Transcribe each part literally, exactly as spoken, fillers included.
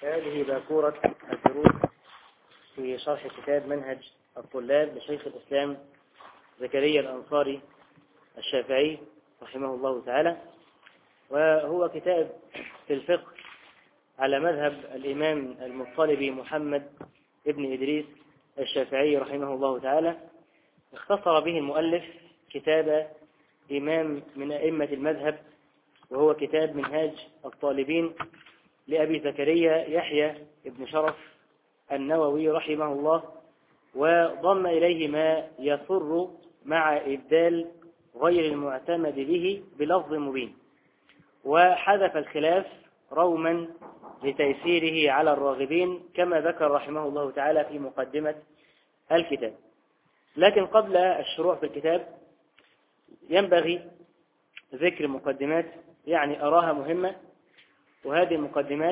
هذه باكورة الدروس في شرح كتاب منهج الطلاب لشيخ الإسلام زكريا الأنصاري الشافعي رحمه الله تعالى، وهو كتاب في الفقه على مذهب الإمام المطلبي محمد ابن إدريس الشافعي رحمه الله تعالى. اختصر به المؤلف كتاب إمام من أئمة المذهب، وهو كتاب منهاج الطالبين لأبي زكريا يحيى ابن شرف النووي رحمه الله، وضم إليه ما يسر مع إبدال غير المعتمد به بلفظ مبين، وحذف الخلاف روما لتيسيره على الراغبين كما ذكر رحمه الله تعالى في مقدمة الكتاب. لكن قبل الشروع في الكتاب ينبغي ذكر مقدمات يعني أراها مهمة، وهذه المقدمات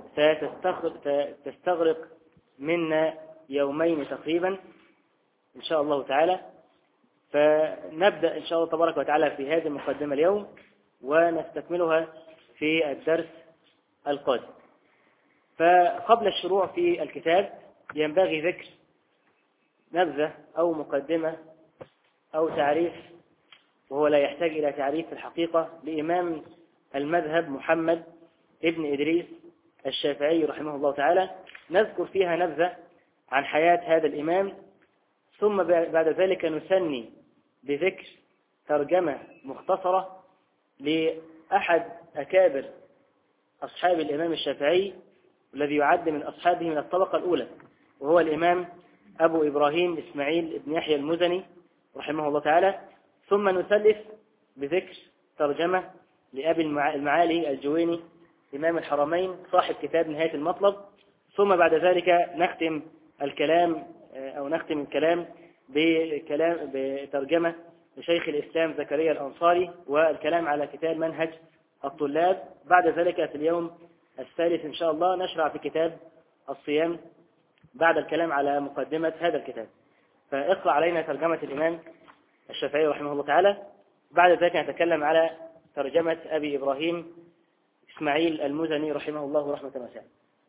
ستستغرق منا يومين تقريبا إن شاء الله تعالى، فنبدأ إن شاء الله تبارك وتعالى في هذه المقدمة اليوم ونستكملها في الدرس القادم. فقبل الشروع في الكتاب ينبغي ذكر نبذة أو مقدمة أو تعريف، وهو لا يحتاج إلى تعريف في الحقيقة، لإمام المذهب محمد ابن إدريس الشافعي رحمه الله تعالى. نذكر فيها نبذة عن حياة هذا الإمام، ثم بعد ذلك نثني بذكر ترجمة مختصرة لأحد أكابر أصحاب الإمام الشافعي الذي يعد من أصحابه من الطبقة الأولى، وهو الإمام أبو إبراهيم إسماعيل بن يحيى المزني رحمه الله تعالى. ثم نثلث بذكر ترجمة لأبي المعالي الجويني إمام الحرمين صاحب كتاب نهاية المطلب. ثم بعد ذلك نختم الكلام أو نختم الكلام بكلام بترجمة لشيخ الإسلام زكريا الأنصاري والكلام على كتاب منهج الطلاب. بعد ذلك في اليوم الثالث إن شاء الله نشرع في كتاب الصيام بعد الكلام على مقدمة هذا الكتاب. فاقرأ علينا ترجمة الإمام الشافعي رحمه الله تعالى، بعد ذلك نتكلم على ترجمة أبي إبراهيم إسماعيل المزني رحمه الله رحمة واسعة.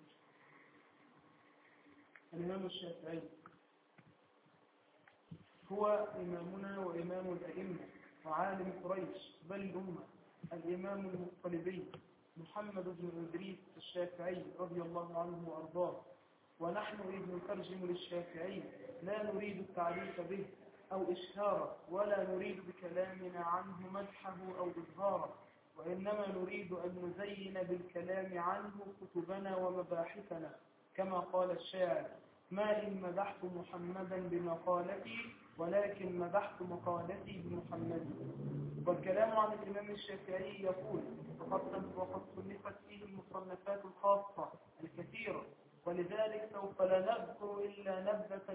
الإمام الشافعي هو إمامنا وإمام الأئمة وعالم قريش بل الأمة، الإمام المطلبي محمد بن إدريس الشافعي رضي الله عنه وأرضاه. ونحن إذ نترجم للشافعي لا نريد التعريف به أو إشهاره، ولا نريد بكلامنا عنه مدحه أو إظهاره، وإنما نريد أن نزين بالكلام عنه كتبنا ومباحثنا، كما قال الشاعر: ما إن مدحت محمدا بمقالتي ولكن مدحت مقالتي بمحمد. والكلام عن الإمام الشافعي يقول: وقد صنفت فيه المصنفات الخاصة الكثيرة، ولذلك سوف لا نذكر إلا نبذة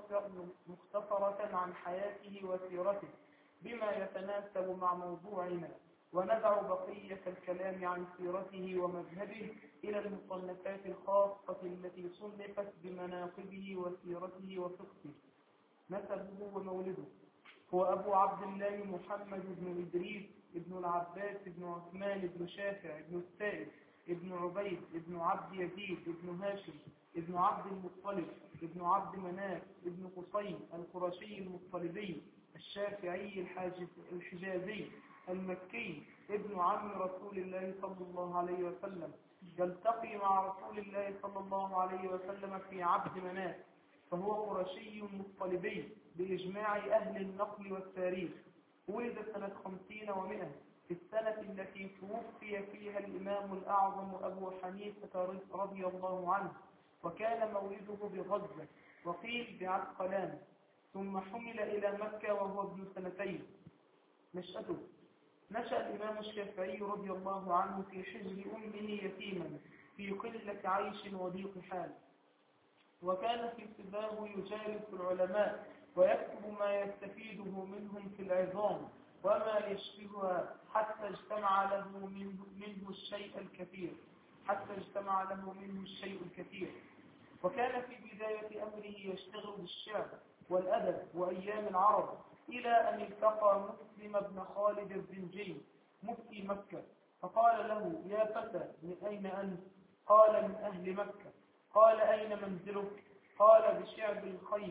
مختصرة عن حياته وسيرته بما يتناسب مع موضوعنا، وندع بقية الكلام عن سيرته ومذهبه إلى المصنفات الخاصة التي صنفت بمناقبه وسيرته وفقهه. نسبه ومولده: هو أبو عبد الله محمد بن إدريس ابن العباس بن عثمان بن شافع بن السائب ابن عبيد ابن عبد يزيد ابن هاشم ابن عبد المطلب ابن عبد مناف ابن قصي القرشي المطلبي الشافعي الحجازي المكي ابن عم رسول الله صلى الله عليه وسلم، يلتقي مع رسول الله صلى الله عليه وسلم في عبد مناف، فهو قرشي مطلبي بإجماع أهل النقل والتاريخ. ولد سنة خمسين ومئة في السنة التي توفي فيها الإمام الأعظم أبو حنيفة رضي الله عنه، وكان مولده بغزة وقيل بعسقلان، ثم حمل إلى مكة وهو ابن سنتين. نشأته: نشأ الإمام الشافعي رضي الله عنه في حجر أمه يتيما في قلة عيش وضيق حال، وكان في صباه يجالس العلماء ويكتب ما يستفيده منهم في العظام وما يشبهها، حتى اجتمع له منه, منه الشيء الكثير حتى اجتمع له منه الشيء الكثير وكان في بداية أمره يشتغل بالشعر والأدب وأيام العرب، إلى أن التقى مسلم بن خالد الزنجي مفتي مكة، فقال له: يا فتى، من أين أنت؟ قال من أهل مكة. قال أين منزلك؟ قال بشعب الخيف.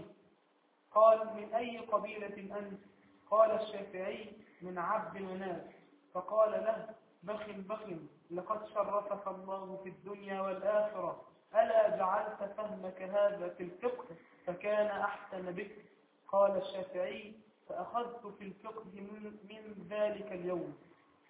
قال من أي قبيلة أنت؟ قال الشافعي من عبد مناف. فقال له بخ بخ لقد شرفك الله في الدنيا والآخرة، ألا جعلت فهمك هذا في الفقه فكان أحسن بك؟ قال الشافعي فأخذت في الفقه من, من ذلك اليوم.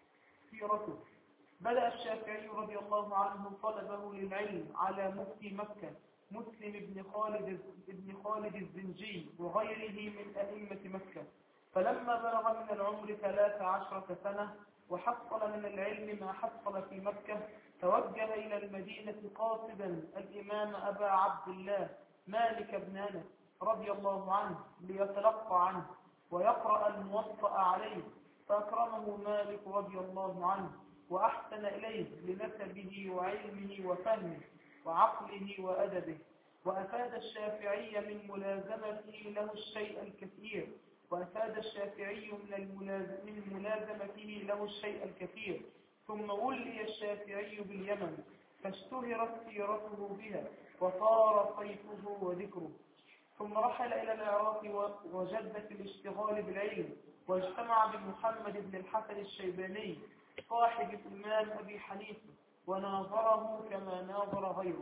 سيرته: بدأ الشافعي رضي الله عنه طلبه للعلم على مفتي مكة مسلم بن خالد بن خالد الزنجي وغيره من أئمة مكة. فلما بلغ من العمر ثلاث عشرة سنة وحصل من العلم ما حصل في مكة توجه إلى المدينة قاصدا الإمام أبا عبد الله مالك بن أنس رضي الله عنه ليتلقى عنه ويقرأ الموطأ عليه، فأكرمه مالك رضي الله عنه وأحسن إليه لنسبه وعلمه وفهمه وعقله وأدبه، وأفاد الشافعي من ملازمته له الشيء الكثير وأفاد الشافعي من, من ملازمته له الشيء الكثير. ثم ولي الشافعي باليمن فاشتهرت سيرته بها وصار صيته وذكره. ثم رحل إلى العراق وجد في الاشتغال بالعلم، واجتمع بمحمد بن الحسن الشيباني صاحب الإمام أبي حنيفة وناظره كما ناظر غيره.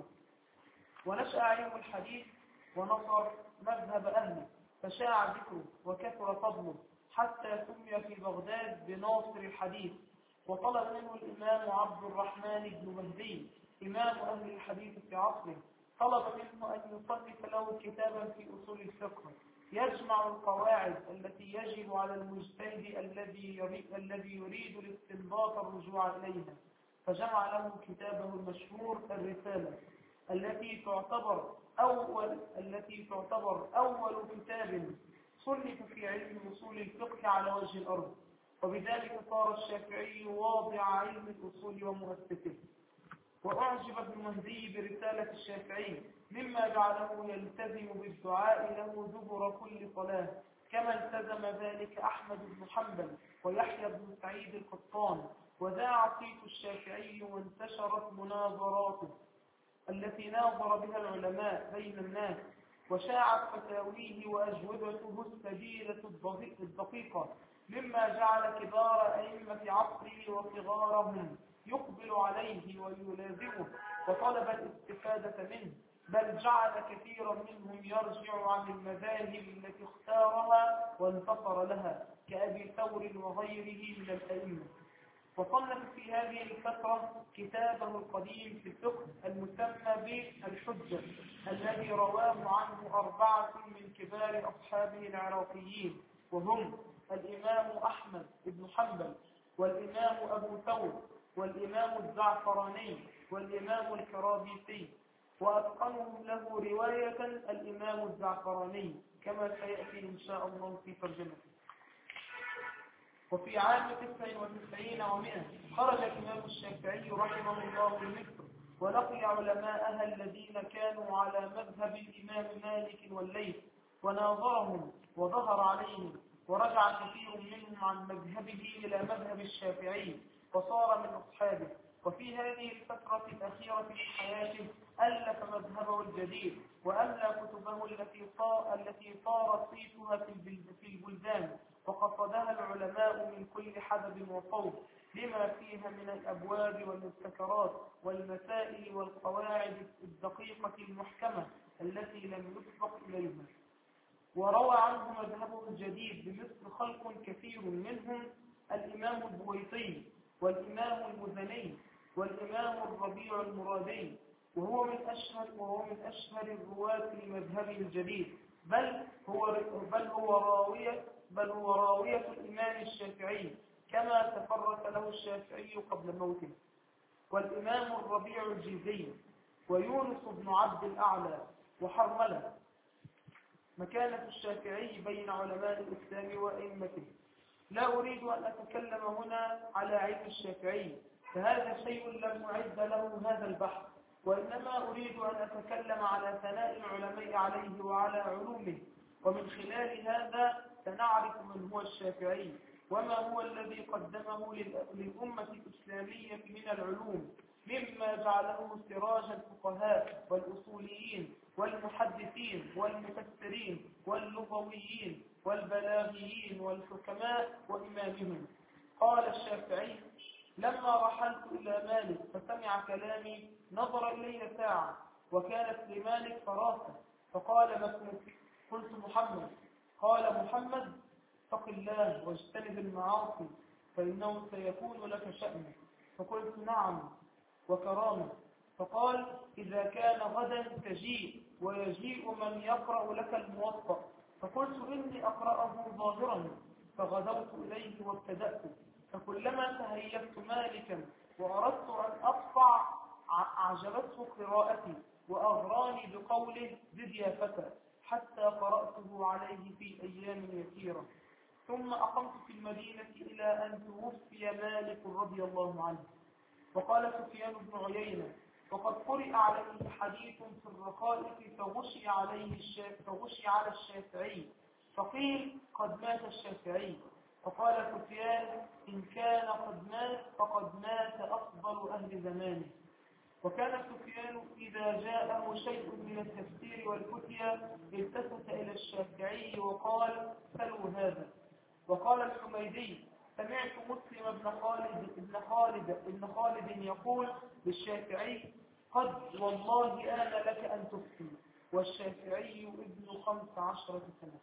ونشأ علم الحديث ونصر مذهب أهله فشاع ذكره وكثر فضله حتى سمي في بغداد بناصر الحديث. وطلب منه الإمام عبد الرحمن بن مهدي إمام أهل الحديث في عصره، طلب منه أن يصنف له كتابا في أصول الفقه يجمع القواعد التي يجب على المجتهد الذي يريد, الذي يريد الاستنباط الرجوع إليها، فجمع له كتابه المشهور الرسالة التي تعتبر أول التي تعتبر أول كتاب صنف في علم أصول الفقه على وجه الأرض. وبذلك صار الشافعي واضع علم الأصول ومؤسسه. وأعجب ابن مهدي برسالة الشافعي مما جعله يلتزم بالدعاء له دبر كل صلاة، كما التزم ذلك أحمد بن حنبل ويحيى بن سعيد القطان. وذاع صيت الشافعي وانتشرت مناظراته التي ناظر بها العلماء بين الناس، وشاعت فتاويه وأجوبته السبيلة الدقيقة، مما جعل كبار أئمة عصره وصغارهم يقبل عليه ويلازمه وطلب الاستفادة منه، بل جعل كثيرا منهم يرجع عن المذاهب التي اختارها وانتصر لها كأبي ثور وغيره من الأئمة. وصنف في هذه الفترة كتابه القديم في الفقه المسمى بالحجة، الذي رواه عنه أربعة من كبار أصحابه العراقيين، وهم الإمام أحمد بن حنبل والإمام أبو ثور والإمام الزعفراني والإمام الكرابيسي، وأتقنهم له رواية الإمام الزعفراني كما سيأتي إن شاء الله في ترجمته. وفي عام تسع وتسعين ومئة خرج الإمام الشافعي رحمه الله لمصر ولقي علماءها الذين كانوا على مذهب الإمام مالك والليث وناظرهم وظهر عليهم، ورجع كثير منهم عن مذهبه إلى مذهب الشافعي وصار من أصحابه. وفي هذه الفترة الأخيرة من حياته ألف مذهبه الجديد وأملى كتبه التي صار التي صار صيتها في البلدان وقصدها العلماء من كل حدب وصوب، لما فيها من الأبواب والمبتكرات والمسائل والقواعد الدقيقة المحكمة التي لم يسبق إليها. وروى عنه مذهبه الجديد بمثل خلق كثير منهم الإمام البويطي والإمام المزني والإمام الربيع المرادي، وهو من أشهر وهو من أشهر الرواة لمذهبه الجديد، بل هو بل هو راوية بل هو راوية الإمام الشافعي كما تفرد له الشافعي قبل موته. والإمام الربيع الجيزي ويونس بن عبد الأعلى وحرملة. مكانة الشافعي بين علماء الإسلام وأئمته. لا أريد أن أتكلم هنا على علم الشافعي، فهذا شيء لم أعد له هذا البحث، وإنما أريد أن أتكلم على ثناء العلماء عليه وعلى علومه، ومن خلال هذا سنعرف من هو الشافعي وما هو الذي قدمه للأمة الإسلامية من العلوم، مما جعله سراج الفقهاء والأصوليين والمحدثين والمفسرين واللغويين والبلاغيين والحكماء وإمامهم. قال الشافعي: لما رحلت إلى مالك فسمع كلامي نظر إلي ساعة، وكانت لمالك فراسة، فقال: ما اسمك؟ قلت: محمد. قال: محمد، اتق الله واجتنب المعاصي فإنه سيكون لك شأن. فقلت: نعم وكرامة. فقال: إذا كان غدا تجيء ويجيء من يقرأ لك الموطأ. فقلت: إني أقرأه ظاهرا. فغدوت إليه وابتدأت، فكلما تهيبت مالكا وأردت أن أقطع أعجبته قراءتي وأغراني بقوله: زد يا فتى، حتى قرأته عليه في أيام يسيرة. ثم أقمت في المدينة إلى أن توفي مالك رضي الله عنه. وقال سفيان بن عيينة: وقد قرئ عليه حديث في الرقائق فغشي عليه الشافعي فغشي على الشافعي، فقيل: قد مات الشافعي. فقال سفيان: إن كان قد مات فقد مات أفضل أهل زمانه. وكان سفيان إذا جاءه شيء من التفسير والفتيا التفت إلى الشافعي وقال: سلوا هذا. وقال الحميدي: سمعت مسلم بن خالد ابن خالد ابن خالد يقول للشافعي: قد والله آن لك أن تفتي، والشافعي ابن خمس عشرة سنة.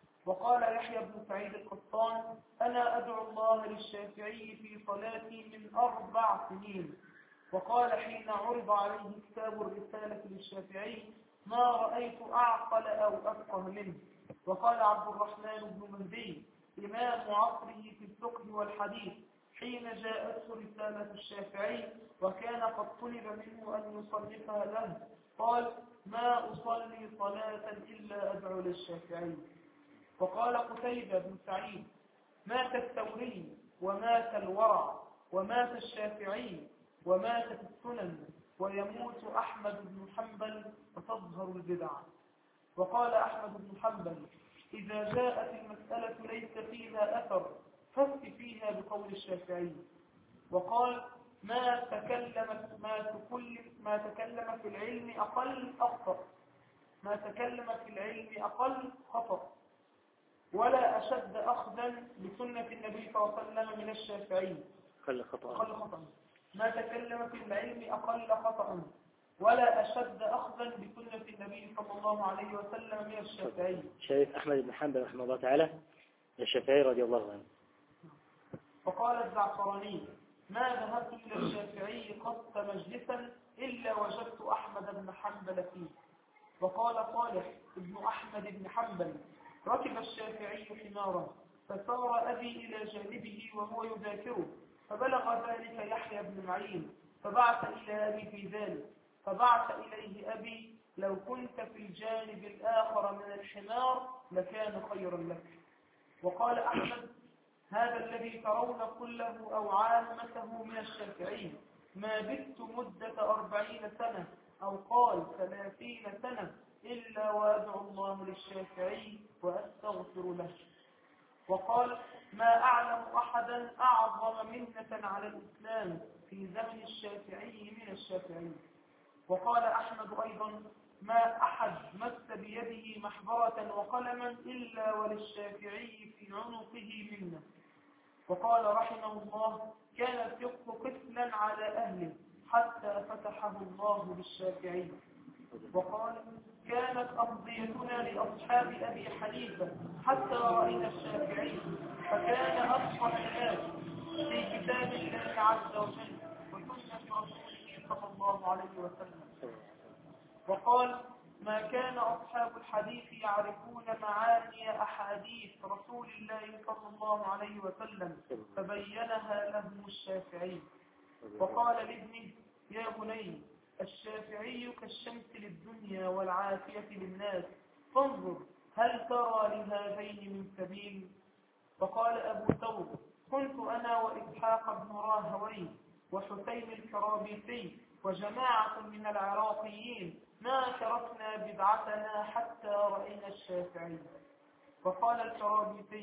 وقال يحيى بن سعيد القطان: أنا أدعو الله للشافعي في صلاتي من أربع سنين. وقال حين عرض عليه كتاب الرسالة للشافعي: ما رأيت أعقل أو أفقه منه. وقال عبد الرحمن بن مهدي إمام عصره في الفقه والحديث حين جاءته رسالة الشافعي وكان قد طلب منه أن يصنفها له، قال: ما أصلي صلاة إلا أدعو للشافعي. وقال قتيبة بن سعيد: مات الثوري ومات الورع ومات الشافعي وماتت السنن ويموت أحمد بن حنبل وتظهر البدع. وقال أحمد بن حنبل: إذا جاءت المسألة ليس فيها أثر فافت فيها بقول الشافعي. وقال: ما تكلم ما تكلم ما تكلم في العلم أقل أخطأ ما تكلم في العلم أقل خطأ ولا أشد أخذا بسنة النبي صلى الله عليه وسلم من الشافعي. أقل خطأ. أقل خطأ ما تكلم في العلم أقل خطأ ولا أشد أخذا بسنة النبي صلى الله عليه وسلم من الشافعي. شريف أحمد بن حنبل رحمه الله تعالى الشافعي رضي الله عنه. وقال الزعفراني: ما ذهبت إلى الشافعي قط مجلسا إلا وجدت أحمد بن حنبل فيه. وقال صالح ابن أحمد بن حنبل: ركب الشافعي حمارا فسار أبي إلى جانبه وهو يذاكره، فبلغ ذلك يحيى بن معين فبعث إلى أبي في ذلك، فبعث إليه أبي: لو كنت في الجانب الآخر من الحمار لكان خيرا لك. وقال أحمد: هذا الذي ترون كله أو عامته من الشافعي ما بت مدة أربعين سنة أو قال ثلاثين سنة إلا وأدعو الله للشافعي وأستغفر له. وقال: ما أعلم أحدا أعظم منة على الإسلام في زمن الشافعي من الشافعي. وقال أحمد أيضا: ما أحد مس بيده محبرة وقلما إلا وللشافعي في عنقه منه. وقال رحمه الله: كان الفقه قفلا على أهله حتى فتحه الله بالشافعي. وقال: كانت أقضيتنا لأصحاب أبي حنيفة حتى رأينا الشافعي، فكان أصفى الناس في كتاب الله عز وجل وسنة رسوله صلى الله عليه وسلم. وقال: ما كان أصحاب الحديث يعرفون معاني أحاديث رسول الله صلى الله عليه وسلم فبينها لهم الشافعي. وقال لابنه: يا بني، الشافعي كالشمس للدنيا والعافية للناس، فانظر هل ترى لهذين من سبيل. فقال أبو ثور: كنت أنا وإسحاق بن راهوي وحسين الكرابيسي وجماعة من العراقيين ما تركنا بدعتنا حتى رأينا الشافعي. فقال الكرابيسي: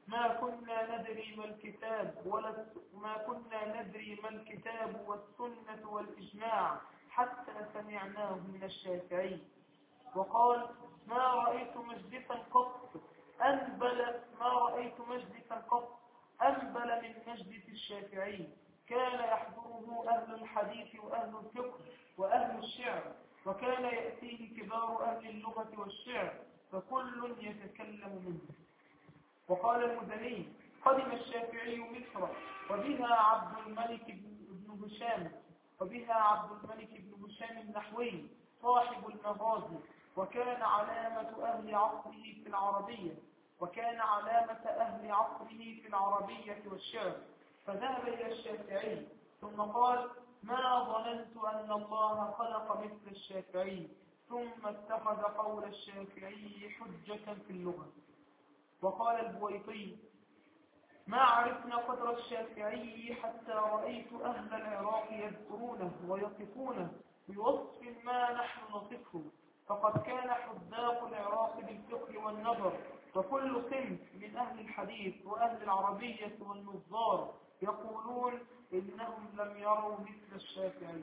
ما كنا ندري ما الكتاب ولا ما كنا ندري ما الكتاب والسنة والإجماع حتى سمعناه من الشافعي. وقال ما رأيت مجلسا قط أنبل ما رأيت مجلسا قط أنبل من مجلس الشافعي، كان يحضره أهل الحديث وأهل الفقه وأهل الشعر، وكان يأتيه كبار أهل اللغة والشعر، فكل يتكلم منه. وقال المزني قدم الشافعي مصر وبها عبد الملك بن هشام وبها عبد الملك بن هشام النحوي صاحب المغازي، وكان علامة أهل عصره في العربية وكان علامة أهل عصره في العربية والشعر، فذهب إلى الشافعي ثم قال ما ظننت أن الله خلق مثل الشافعي، ثم اتخذ قول الشافعي حجة في اللغة. وقال البويطي ما عرفنا قدر الشافعي حتى رأيت أهل العراق يذكرونه ويصفونه بوصف ما نحن نصفه، فقد كان حداق العراق بالفقه والنظر، وكل صنف من أهل الحديث وأهل العربية والنظار يقولون إنهم لم يروا مثل الشافعي.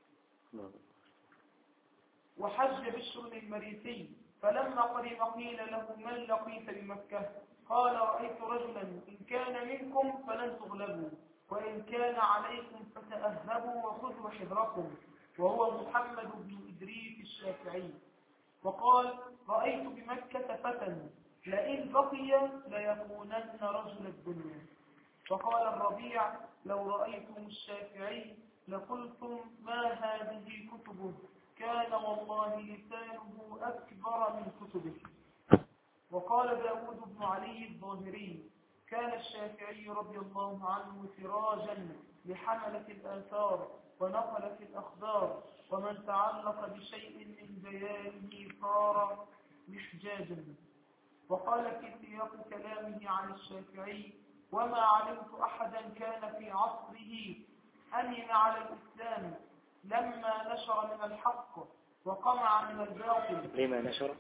وحج بشر المريسي فلما قدم قيل له من لقيت بمكة؟ قال رأيت رجلا إن كان منكم فلن تغلبوا، وإن كان عليكم فتأهبوا وخذوا حذركم، وهو محمد بن إدريس الشافعي. وقال رأيت بمكة فتى لئن بقي ليكونن رجل الدنيا. وقال الربيع لو رأيتم الشافعي لقلتم ما هذه كتبه، كان والله لسانه أكبر من كتبه. وقال داود بن علي الظاهري كان الشافعي رضي الله عنه سراجا لحملة الآثار ونقلة الأخبار، ومن تعلق بشيء من بيانه صار محجاجا. وقال في سياق كلامه عن الشافعي وما علمت أحدا كان في عصره أمن على الإسلام لما نشر من الحق وقمع من الباطل. لما نشر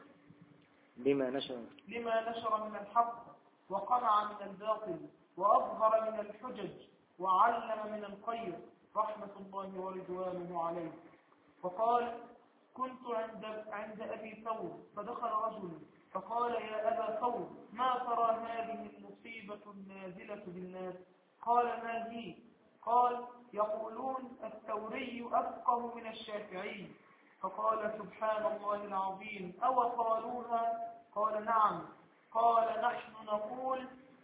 لما نشر لما نشر من الحق وقمع من الباطل وأظهر من الحجج وعلم من الخير رحمة الله ورضوانه عليه. وقال كنت عند عند أبي ثور فدخل رجل فقال يا أبا ثور ما ترى هذه المصيبة النازلة بالناس؟ قال ما هي؟ قال يقولون الثوري أفقه من الشافعي. فقال سبحان الله العظيم أو قالوها؟ قال نعم. قال نحن نقول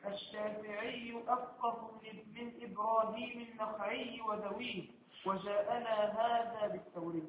الشافعي أفقه من إبراهيم النخعي وذويه، وجاءنا هذا بالثوري.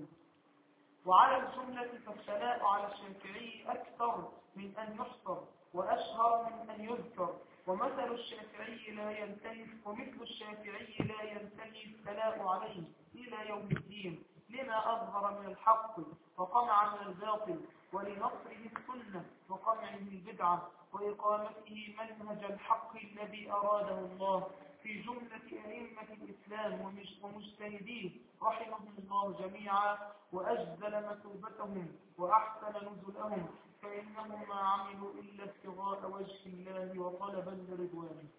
وعلى الجملة فالثناء على الشافعي أكثر من أن يحصر وأشهر من أن يذكر، ومثل الشافعي لا ينتهي ومثل الشافعي لا ينتهي الثناء عليه إلى يوم الدين، لما أظهر من الحق وقمع من الباطل، ولنصره السنة وقمعه البدعة، وإقامته منهج الحق الذي أراده الله في جملة أئمة الإسلام ومجتهديه رحمهم الله جميعا، وأجزل مثوبتهم وأحسن نزلهم، فإنهم ما عملوا إلا ابتغاء وجه الله وطلبا لرضوانه.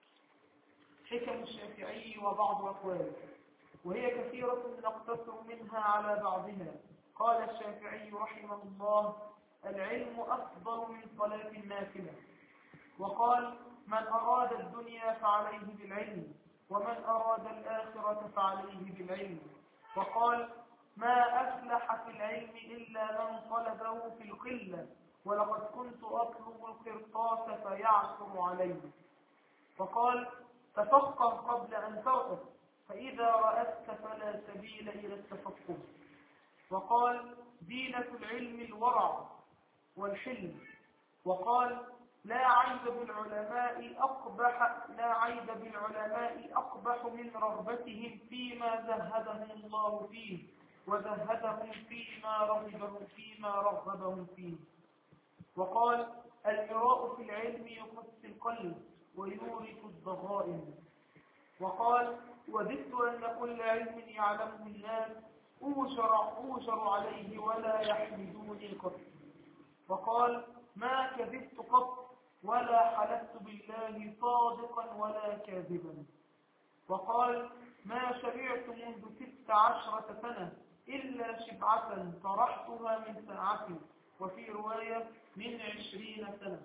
حكم الشافعي وبعض أقواله، وهي كثيرة نقتصر منها على بعضها. قال الشافعي رحمه الله العلم أفضل من صلاة النافلة. وقال من أراد الدنيا فعليه بالعلم، ومن أراد الآخرة فعليه بالعلم. وقال ما أفلح في العلم إلا من طلبه في القلة، ولقد كنت أطلب القرطاس فيعثر عليه. وقال تفقه قبل أن ترأس، فإذا رأست فلا سبيل إلى التفقه. وقال دينة العلم الورع والحلم. وقال لا عيب بالعلماء أقبح لا عيب بالعلماء أقبح من رغبتهم فيما زهدهم الله فيه، وزهدهم فيما رغبهم فيما رغبهم فيه. وقال المراء في العلم يقسي القلب ويورث الضغائن. وقال وددت أن كل علم يعلمه الناس أوجر, أوجر عليه ولا يحمدوني قط. وقال ما كذبت قط ولا حلفت بالله صادقا ولا كاذبا. وقال ما شبعت منذ ست عشرة سنة إلا شبعة طرحتها من ساعتي، وفي رواية من عشرين سنة.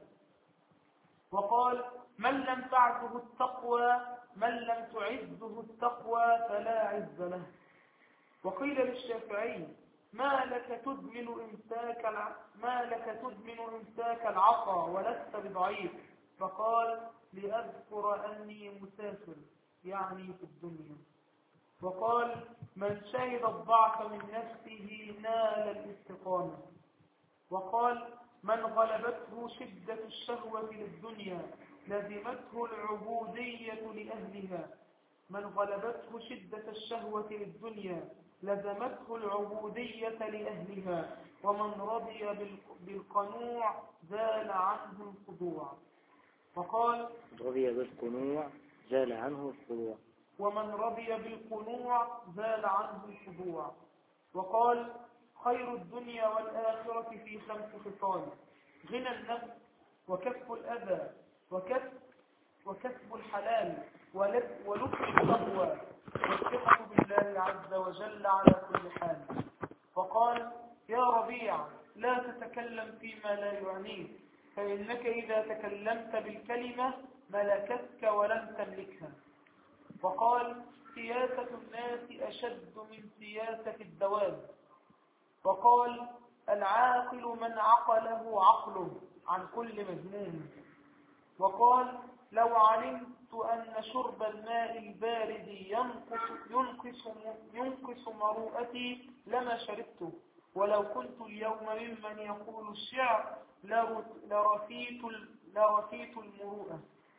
وقال من لم تعده التقوى من لم تعده التقوى فلا عز له. وقيل للشافعي ما لك تدمن امساك ما لك تدمن امساك العصا ولست بضعيف؟ فقال لأذكر أني مسافر، يعني في الدنيا. وقال من شهد الضعف من نفسه نال الاستقامة. وقال من غلبته شدة الشهوة للدنيا لزمته العبودية لأهلها من غلبته شدة الشهوة للدنيا لزمته العبودية لأهلها ومن رضي بالقنوع زال عنه الخضوع. وقال رضي بالقنوع زال عنه الخضوع ومن رضي بالقنوع زال عنه الخضوع. وقال خير الدنيا والآخرة في خمس خصال: غنى النفس، وكف الأذى، وكسب وكسب الحلال، ولطف التقوى، والثقة بالله عز وجل على كل حال. وقال يا ربيع لا تتكلم فيما لا يعنيك، فإنك إذا تكلمت بالكلمة ملكتك ولم تملكها. وقال سياسة الناس أشد من سياسة الدواب. وقال العاقل من عقله عقله عن كل مذموم. وقال لو علمت أن شرب الماء البارد ينقص, ينقص, ينقص مروءتي لما شربته، ولو كنت اليوم ممن يقول الشعر لرثيت, لرثيت المروءة.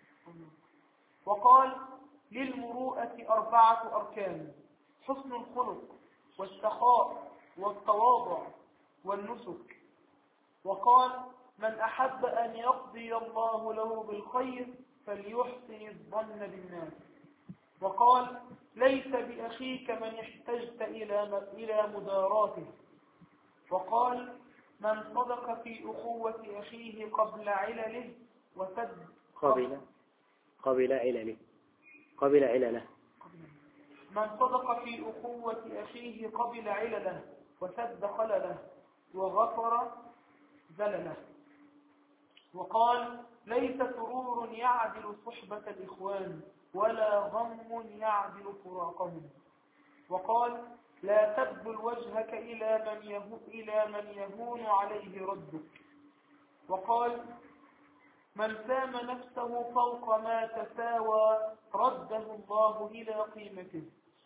وقال للمروءة أربعة أركان: حسن الخلق، والسخاء، والتواضع، والنسك. وقال من أحب أن يقضي الله له بالخير فليحسن الظن بالناس. وقال ليس بأخيك من احتجت إلى مداراته. وقال من صدق في أخوة أخيه قبل علله وسد قبل قبل علله قبل علله من صدق في أخوة أخيه قبل علله وسد خلله وغفر زلله. وقال ليس سرور يعدل صحبة الإخوان ولا غم يعدل فراقهم. وقال لا تبذل وجهك إلى من يهون, إلى من يهون عليه ردك. وقال من سام نفسه فوق ما تساوى رده الله إلى قيمته.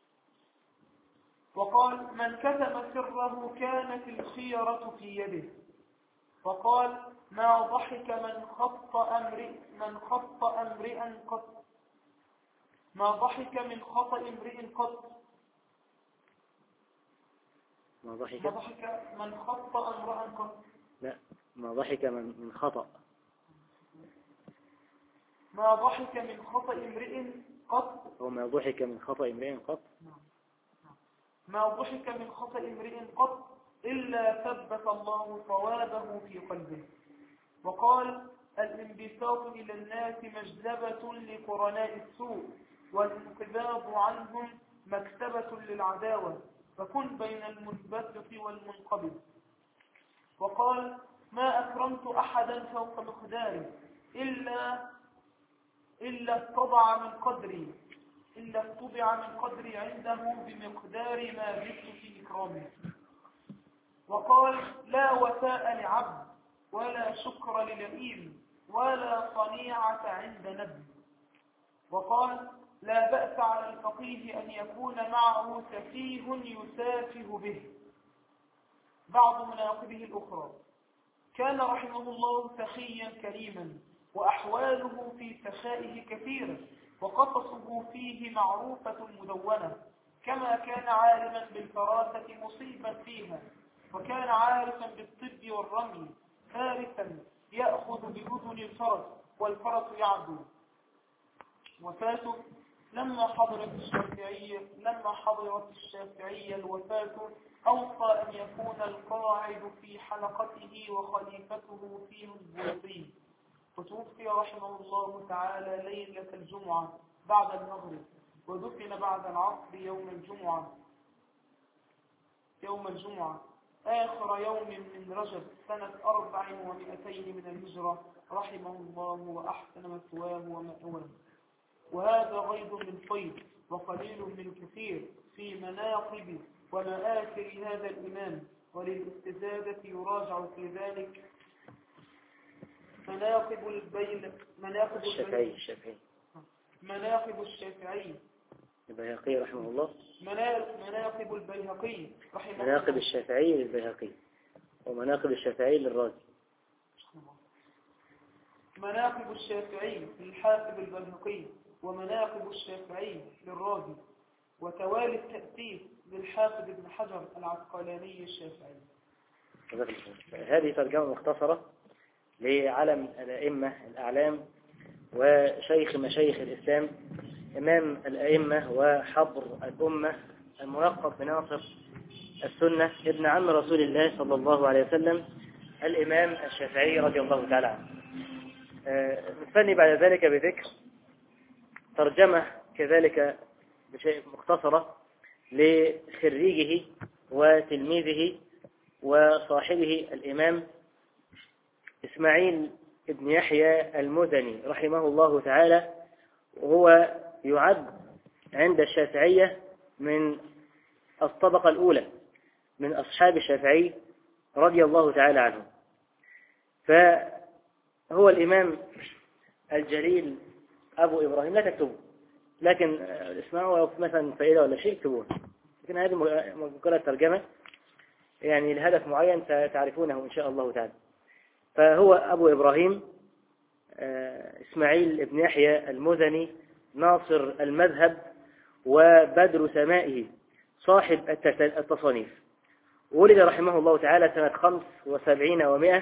وقال من كتم سره كانت الخيرة في يده. وقال ما ضحك من خط امرئ من خط امرئا قط ما ضحك من خطأ امرئ قط ما ضحك ما ضحك من خط امرئا قط لا ما ضحك من من خطأ ما ضحك من خطأ امرئ قط هو ما ضحك من خطأ امرئ قط ما ضحك من خطأ امرئ قط إلا ثبت الله صوابه في قلبه. وقال الانبساط إلى الناس مجلبة لقرناء السوء، والانقباض عنهم مكتبة للعداوة، فكن بين المنبسط والمنقبض. وقال ما أكرمت أحدا فوق مقداره إلا إلا اتضع من قدري إلا اتضع من قدري عنده بمقدار ما زدت في إكرامه. وقال لا وفاء لعبد ولا شكر للئيم ولا صنيعة عند نبي. وقال لا بأس على الفقيه أن يكون معه سفيه يسافه به. بعض مناقبه الأخرى كان رحمه الله سخيا كريما، وأحواله في سخائه كثيرة، وقصصه فيه معروفة مدونة، كما كان عالما بالفراسة مصيبا فيها، وكان عارفا بالطب والرمي فارسا يأخذ بأذن الفرس والفرس يعدو. وفاته لما حضرت الشافعية لما حضرت الشافعية الوفاة أوصى أن يكون القاعد في حلقته وخليفته فيه البوطي. وتوفي رحمه الله تعالى ليلة الجمعة بعد المغرب، ودفن بعد العصر يوم الجمعة يوم الجمعة آخر يوم من رجب سنة أربع ومئتين من الهجرة، رحمه الله وأحسن مثواه ومأواه. وهذا غيض من فيض وقليل من كثير في مناقب ومآثر هذا الإمام، وللاستزادة يراجع في ذلك مناقب البيل مناقب الشافعي الشافعي مناقب الشافعي البيهقي رحمه الله، مناقب البيهقي رحمه الله، مناقب الشافعي للبيهقي، ومناقب الشافعي للرازي. مناقب الشافعي للحافظ البيهقي، ومناقب الشافعي للرازي، وتوالي التأسيس للحافظ ابن حجر العسقلاني الشافعي. هذه ترجمة مختصرة لعلم الأئمة الأعلام وشيخ مشايخ الإسلام، إمام الأئمة وحبر الأمة، الملقب بناصر السنة، ابن عم رسول الله صلى الله عليه وسلم، الإمام الشافعي رضي الله تعالى عنه. نستني بعد ذلك بذكر ترجمة كذلك بشيء مختصرة لخريجه وتلميذه وصاحبه الإمام إسماعيل ابن يحيى المزني رحمه الله تعالى، وهو يعد عند الشافعية من الطبقة الأولى من أصحاب الشافعي رضي الله تعالى عنه. فهو الإمام الجليل أبو إبراهيم، لا تكتبه، لكن اسمعوا مثلا فائدة ولا شيء اكتبوه، لكن هذه مجرد ترجمة يعني لهدف معين ستعرفونه إن شاء الله تعالى. فهو أبو إبراهيم إسماعيل ابن يحيى المزني، ناصر المذهب وبدر سمائه، صاحب التصانيف. ولد رحمه الله تعالى سنة خمس وسبعين ومائة،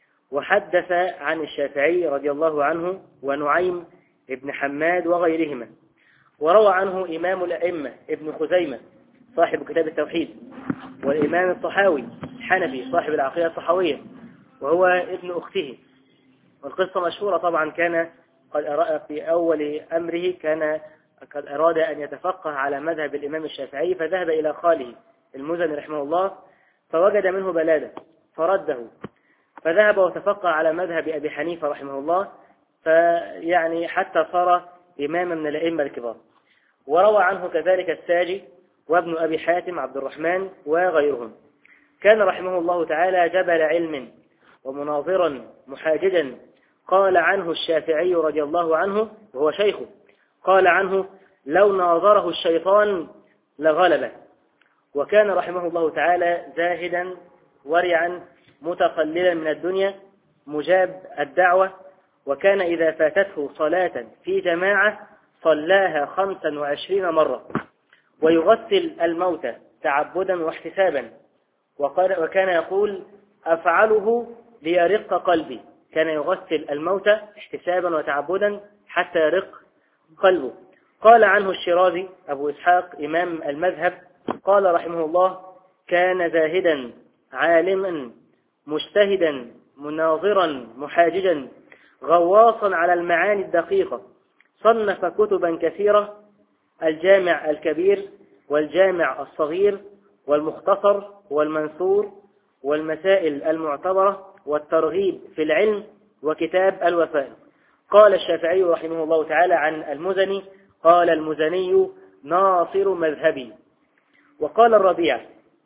وحدث عن الشافعي رضي الله عنه ونعيم ابن حماد وغيرهما، وروى عنه إمام الأئمة ابن خزيمة صاحب كتاب التوحيد، والإمام الطحاوي الحنفي صاحب العقيدة الطحاوية وهو ابن أخته. والقصة مشهورة طبعا، كان قد أراد في أول أمره كان قد أراد أن يتفقه على مذهب الإمام الشافعي، فذهب إلى خاله المزني رحمه الله فوجد منه بلادة فرده، فذهب وتفقه على مذهب أبي حنيفة رحمه الله، فيعني حتى صار إماما من الأئمة الكبار. وروى عنه كذلك الساجي وابن أبي حاتم عبد الرحمن وغيرهم. كان رحمه الله تعالى جبل علم ومناظرا محاججا. قال عنه الشافعي رضي الله عنه وهو شيخه، قال عنه لو ناظره الشيطان لغلبه. وكان رحمه الله تعالى زاهدا ورعا متقللا من الدنيا مجاب الدعوة، وكان إذا فاتته صلاة في جماعة صلاها خمسا وعشرين مرة، ويغسل الموتى تعبدا واحتسابا، وكان يقول أفعله ليرق قلبي. كان يغسل الموتى احتسابا وتعبدا حتى يرق قلبه. قال عنه الشيرازي أبو إسحاق إمام المذهب، قال رحمه الله كان زاهدا عالما مجتهدا مناظرا محاججا غواصا على المعاني الدقيقة، صنف كتبا كثيرة، الجامع الكبير والجامع الصغير والمختصر والمنثور والمسائل المعتبرة والترغيب في العلم وكتاب الوفاء. قال الشافعي رحمه الله تعالى عن المزني قال المزني ناصر مذهبي. وقال الربيع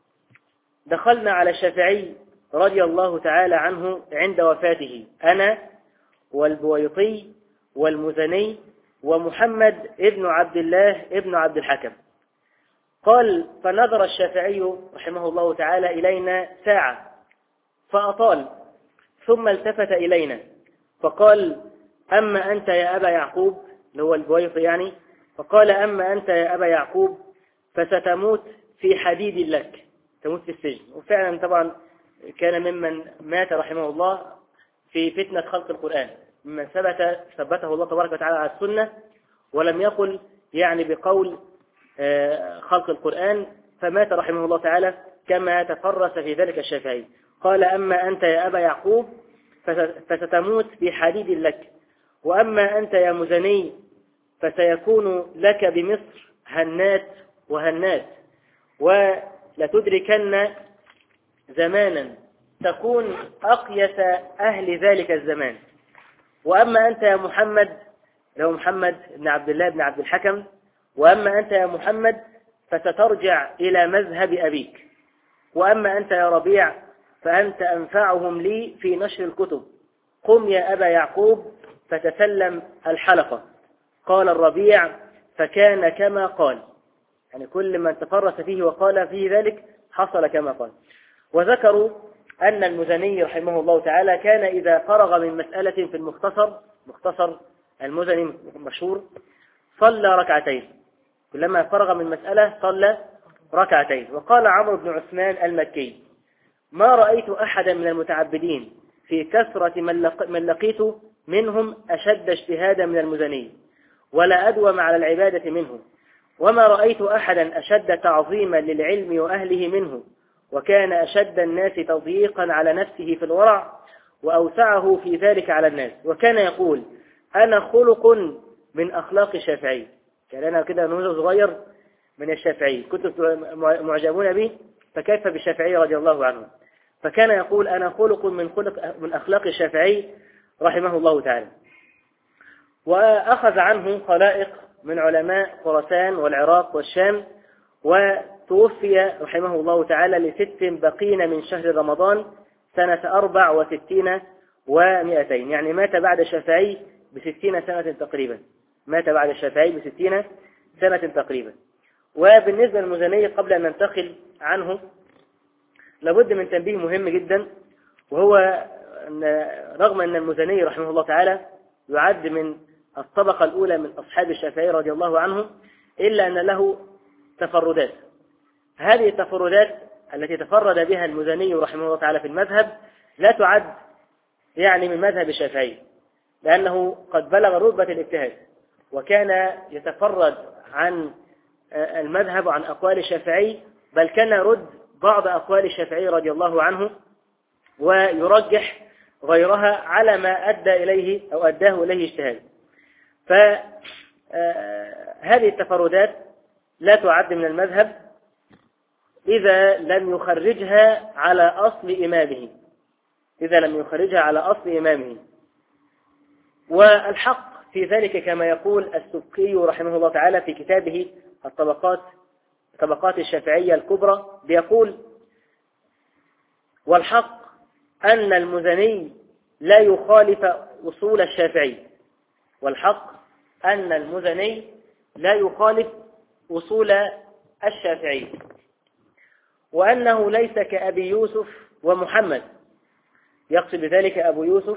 دخلنا على الشافعي رضي الله تعالى عنه عند وفاته أنا والبويطي والمزني ومحمد ابن عبد الله ابن عبد الحكم. قال فنظر الشافعي رحمه الله تعالى إلينا ساعة فأطال، ثم التفت إلينا فقال أما أنت يا أبا يعقوب، اللي هو البويطي يعني، فقال أما أنت يا أبا يعقوب فستموت في حديد لك، تموت في السجن. وفعلا طبعا كان ممن مات رحمه الله في فتنة خلق القرآن، ممن ثبت ثبته الله تبارك وتعالى على السنة، ولم يقل يعني بقول خلق القرآن، فمات رحمه الله تعالى كما تفرس في ذلك الشافعي. قال أما أنت يا أبا يعقوب فستموت في حديد لك، وأما أنت يا مزني فسيكون لك بمصر هنات وهنات، ولتدركن زمانا تكون أقيس أهل ذلك الزمان. وأما أنت يا محمد، لو محمد بن عبد الله بن عبد الحكم، وأما أنت يا محمد فسترجع إلى مذهب أبيك، وأما أنت يا ربيع فأنت أنفعهم لي في نشر الكتب، قم يا أبا يعقوب فتسلم الحلقة. قال الربيع فكان كما قال، يعني كل من تفرس فيه وقال فيه ذلك حصل كما قال. وذكروا أن المزني رحمه الله تعالى كان إذا فرغ من مسألة في المختصر، مختصر المزني مشهور، صلى ركعتين، كلما فرغ من مسألة صلى ركعتين. وقال عمرو بن عثمان المكي ما رأيت أحدا من المتعبدين في كثرة من لقيت منهم أشد اجتهادا من المزني، ولا أدوم على العبادة منه، وما رأيت أحدا أشد تعظيما للعلم وأهله منه، وكان أشد الناس تضييقا على نفسه في الورع، وأوسعه في ذلك على الناس، وكان يقول أنا خلق من أخلاق الشافعي. كان أنا كده نموذج صغير من الشافعي، كنت معجبون به، فكيف بالشافعي رضي الله عنه. فكان يقول أنا خلق من خلق من أخلاق الشافعي رحمه الله تعالى. وأخذ عنه خلائق من علماء خراسان والعراق والشام، وتوفي رحمه الله تعالى لست بقين من شهر رمضان سنة أربع وستين ومئتين، يعني مات بعد الشافعي بستين سنة تقريبا، مات بعد الشافعي بستين سنة تقريبا. وبالنسبة للمزني قبل أن ننتقل عنه لابد من تنبيه مهم جدا، وهو أن رغم أن المزني رحمه الله تعالى يعد من الطبقة الأولى من أصحاب الشافعي رضي الله عنه، إلا أن له تفردات. هذه التفردات التي تفرد بها المزني رحمه الله تعالى في المذهب لا تعد يعني من مذهب الشافعي، لأنه قد بلغ رتبة الاجتهاد، وكان يتفرد عن المذهب وعن أقوال الشافعي، بل كان يرد بعض أقوال الشافعي رضي الله عنه ويرجح غيرها على ما أدى إليه أو أداه إليه اجتهاد. فهذه التفردات لا تعد من المذهب إذا لم يخرجها على أصل إمامه، إذا لم يخرجها على أصل إمامه. والحق في ذلك كما يقول السبكي رحمه الله تعالى في كتابه الطبقات طبقات الشافعية الكبرى، بيقول والحق أن المزني لا يخالف أصول الشافعي، والحق أن المزني لا يخالف أصول الشافعي، وأنه ليس كأبي يوسف ومحمد، يقصد بذلك أبو يوسف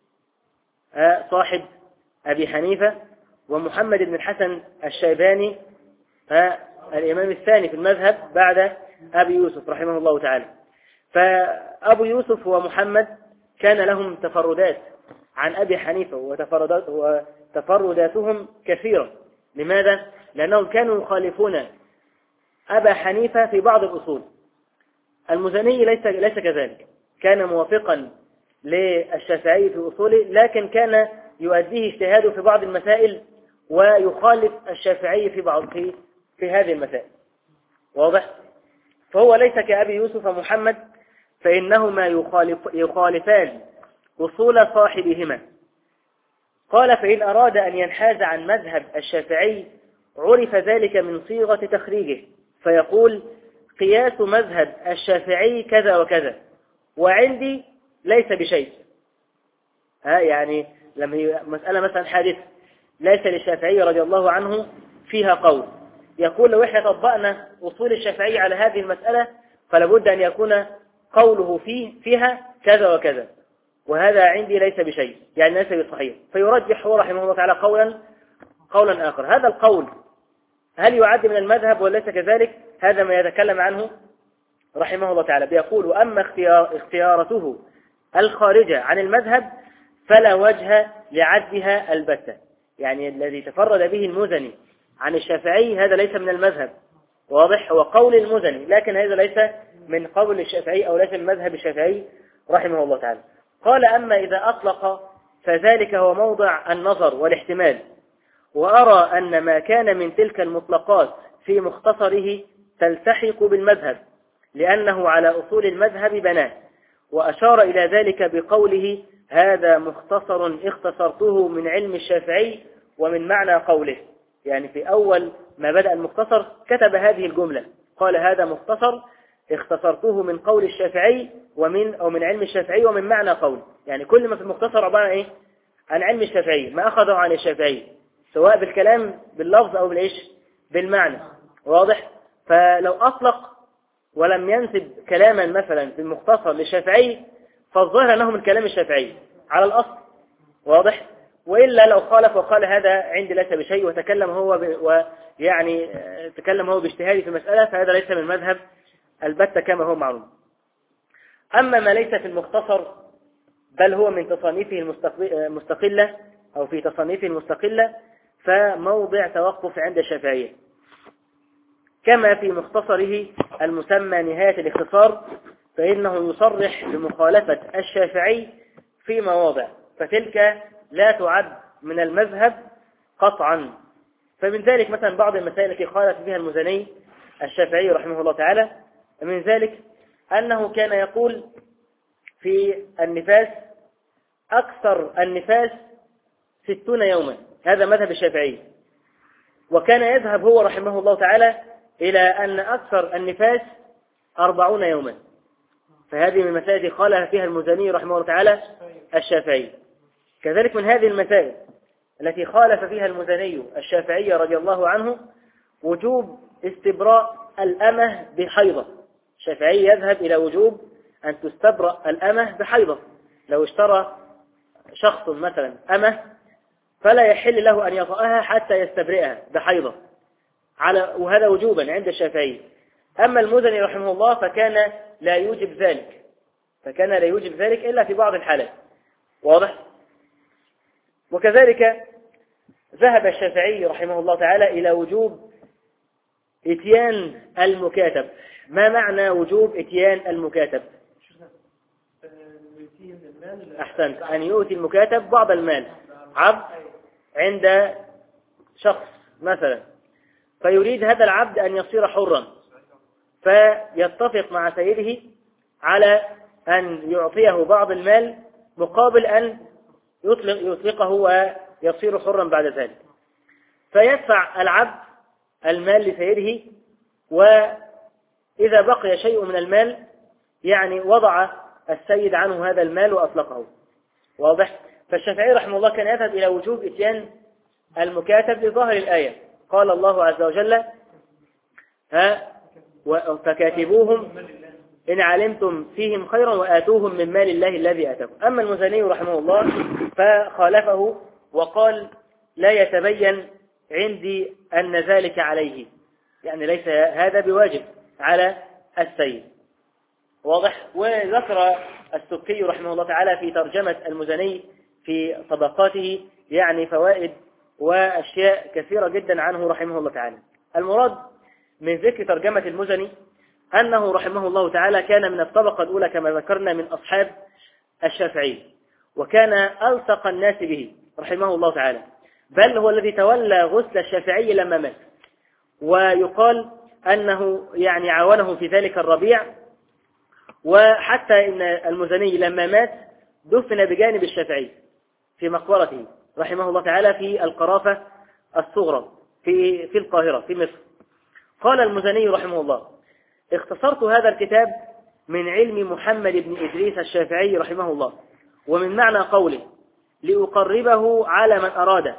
صاحب أبي حنيفة، ومحمد بن الحسن الشيباني الإمام الثاني في المذهب بعد أبي يوسف رحمه الله تعالى. فأبو يوسف ومحمد كان لهم تفردات عن أبي حنيفة، وتفردات وتفرداتهم كثيرة. لماذا؟ لأنهم كانوا يخالفون أبا حنيفة في بعض الأصول. المزني ليس ليس كذلك، كان موافقا للشافعي في أصوله، لكن كان يؤديه اجتهاده في بعض المسائل ويخالف الشافعي في بعض في, في هذه المسائل. واضح؟ فهو ليس كأبي يوسف ومحمد، فإنهما يخالف يخالفان أصول صاحبهما. قال فإن أراد أن ينحاز عن مذهب الشافعي عرف ذلك من صيغة تخريجه، فيقول قياس مذهب الشافعي كذا وكذا، وعندي ليس بشيء. ها يعني لما هي مسألة مثلا حادثة ليس للشافعي رضي الله عنه فيها قول، يقول لو احنا طبقنا أصول الشافعي على هذه المسألة فلابد أن يكون قوله فيه فيها كذا وكذا، وهذا عندي ليس بشيء، يعني ليس بصحيح. فيرجح هو رحمه الله تعالى قولا قولا آخر. هذا القول هل يعد من المذهب وليس كذلك؟ هذا ما يتكلم عنه رحمه الله تعالى. بيقول وأما اختيار اختيارته الخارجة عن المذهب فلا وجه لعدها البتة، يعني الذي تفرد به المزني عن الشافعي هذا ليس من المذهب، واضح، هو قول المزني، لكن هذا ليس من قول الشافعي أو ليس من مذهب الشافعي رحمه الله تعالى. قال أما إذا أطلق فذلك هو موضع النظر والاحتمال، وأرى أن ما كان من تلك المطلقات في مختصره تلتحق بالمذهب لأنه على أصول المذهب بناه، وأشار إلى ذلك بقوله هذا مختصر اختصرته من علم الشافعي ومن معنى قوله. يعني في أول ما بدأ المختصر كتب هذه الجملة، قال هذا مختصر اختصرته من قول الشافعي ومن أو من علم الشافعي ومن معنى قوله. يعني كل ما في المختصر عبارة عن إيه؟ عن علم الشافعي، ما أخذه عن الشافعي سواء بالكلام باللفظ أو بالإيش بالمعنى. واضح؟ فلو أطلق ولم ينسب كلاما مثلا في المختصر للشافعي فالظاهر أنه من كلام الشافعي على الأصل. واضح؟ وإلا لو خالف وقال هذا عندي ليس بشيء وتكلم هو ب... ويعني تكلم هو باجتهادي في مسألة فهذا ليس من مذهب البتة كما هو معلوم. أما ما ليس في المختصر بل هو من تصانيفه المستقلة أو في تصانيفه المستقلة فموضع توقف عند الشافعية، كما في مختصره المسمى نهاية الاختصار فإنه يصرح بمخالفة الشافعي في مواضع، فتلك لا تعد من المذهب قطعا. فمن ذلك مثلا بعض المسائل التي خالف فيها المزني الشافعي رحمه الله تعالى، من ذلك أنه كان يقول في النفاس أكثر النفاس ستون يوما، هذا مذهب الشافعي، وكان يذهب هو رحمه الله تعالى إلى أن أكثر النفاس أربعون يوما، فهذه من المسائل خالف فيها المزني رحمه الله تعالى الشافعي. كذلك من هذه المسائل التي خالف فيها المزني الشافعي رضي الله عنه وجوب استبراء الأمة بحيضة. الشافعي يذهب إلى وجوب أن تستبرأ الأمة بحيضة. لو اشترى شخص مثلا أمة فلا يحل له أن يطأها حتى يستبرئها بحيضة، على وهذا وجوبا عند الشافعي. أما المزني رحمه الله فكان لا يوجب ذلك، فكان لا يوجب ذلك إلا في بعض الحالات. واضح؟ وكذلك ذهب الشافعي رحمه الله تعالى إلى وجوب إتيان المكاتب. ما معنى وجوب إتيان المكاتب؟ أحسنت، أن يؤتي المكاتب بعض المال، عبد عند شخص مثلا فيريد هذا العبد أن يصير حرا، فيتفق مع سيده على أن يعطيه بعض المال مقابل أن يطلق يطلقه ويصير حرا بعد ذلك، فيدفع العبد المال لسيده، وإذا بقي شيء من المال يعني وضع السيد عنه هذا المال وأطلقه. واضح؟ فالشافعي رحمه الله كان يذهب إلى وجوب إتيان المكاتب لظاهر الآية. قال الله عز وجل ها فكاتبوهم إن علمتم فيهم خيرا وآتوهم من مال الله الذي آتاكم. أما المزني رحمه الله فخالفه وقال لا يتبين عندي أن ذلك عليه، يعني ليس هذا بواجب على السيد. واضح؟ وذكر السبكي رحمه الله تعالى في ترجمة المزني في طبقاته يعني فوائد وأشياء كثيرة جدا عنه رحمه الله تعالى. المراد من ذكر ترجمة المزني أنه رحمه الله تعالى كان من الطبقة الأولى كما ذكرنا من أصحاب الشافعي، وكان ألصق الناس به رحمه الله تعالى، بل هو الذي تولى غسل الشافعي لما مات، ويقال أنه يعني عاونه في ذلك الربيع، وحتى إن المزني لما مات دفن بجانب الشافعي في مقبرته رحمه الله تعالى في القرافة الصغرى في في القاهرة في مصر. قال المزني رحمه الله اختصرت هذا الكتاب من علم محمد بن إدريس الشافعي رحمه الله، ومن معنى قوله لأقربه على من أراده،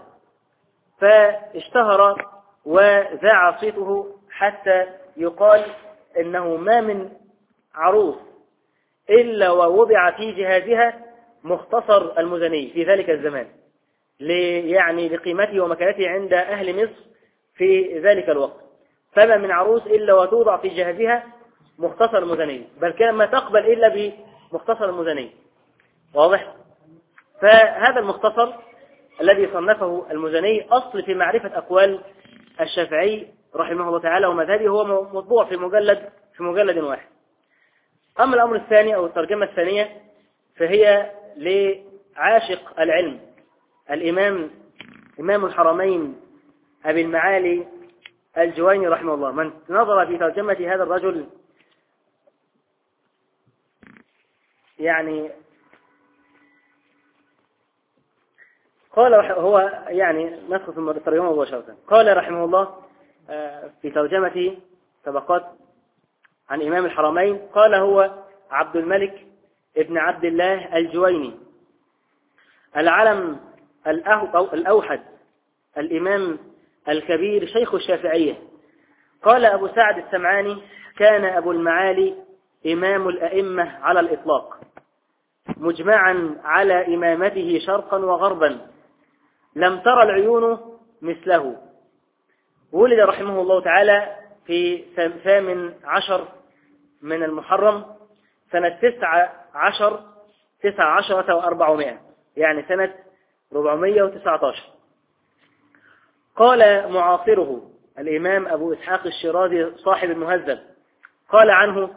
فاشتهر وذاع صيته حتى يقال إنه ما من عروس إلا ووضع في جهازها مختصر المزني في ذلك الزمان، يعني لقيمته ومكانته عند أهل مصر في ذلك الوقت. فما من عروس إلا وتوضع في جهازها مختصر المزني، بل كان ما تقبل إلا بمختصر المزني. واضح؟ فهذا المختصر الذي صنفه المزني أصل في معرفة أقوال الشافعي رحمه الله تعالى ومذهبه، هو مطبوع في مجلد في مجلد واحد. أما الأمر الثاني أو الترجمة الثانية فهي لعاشق العلم الإمام إمام الحرمين أبي المعالي الجويني رحمه الله. من نظر في ترجمة هذا الرجل يعني قال هو يعني ندخل في الترجمة مباشرة. قال رحمه الله في ترجمة طبقات عن إمام الحرمين، قال هو عبد الملك ابن عبد الله الجويني، العلم الأوحد، الإمام الكبير، شيخ الشافعية. قال أبو سعد السمعاني: كان أبو المعالي إمام الأئمة على الإطلاق، مجمعا على إمامته شرقا وغربا، لم ترى العيون مثله. ولد رحمه الله تعالى في ثامن عشر من المحرم سنة تسعة عشر تسعة عشرة وأربعمائة، يعني سنة ربعمائة وتسعة عشر. قال معاصره الإمام أبو إسحاق الشيرازي صاحب المهذب، قال عنه: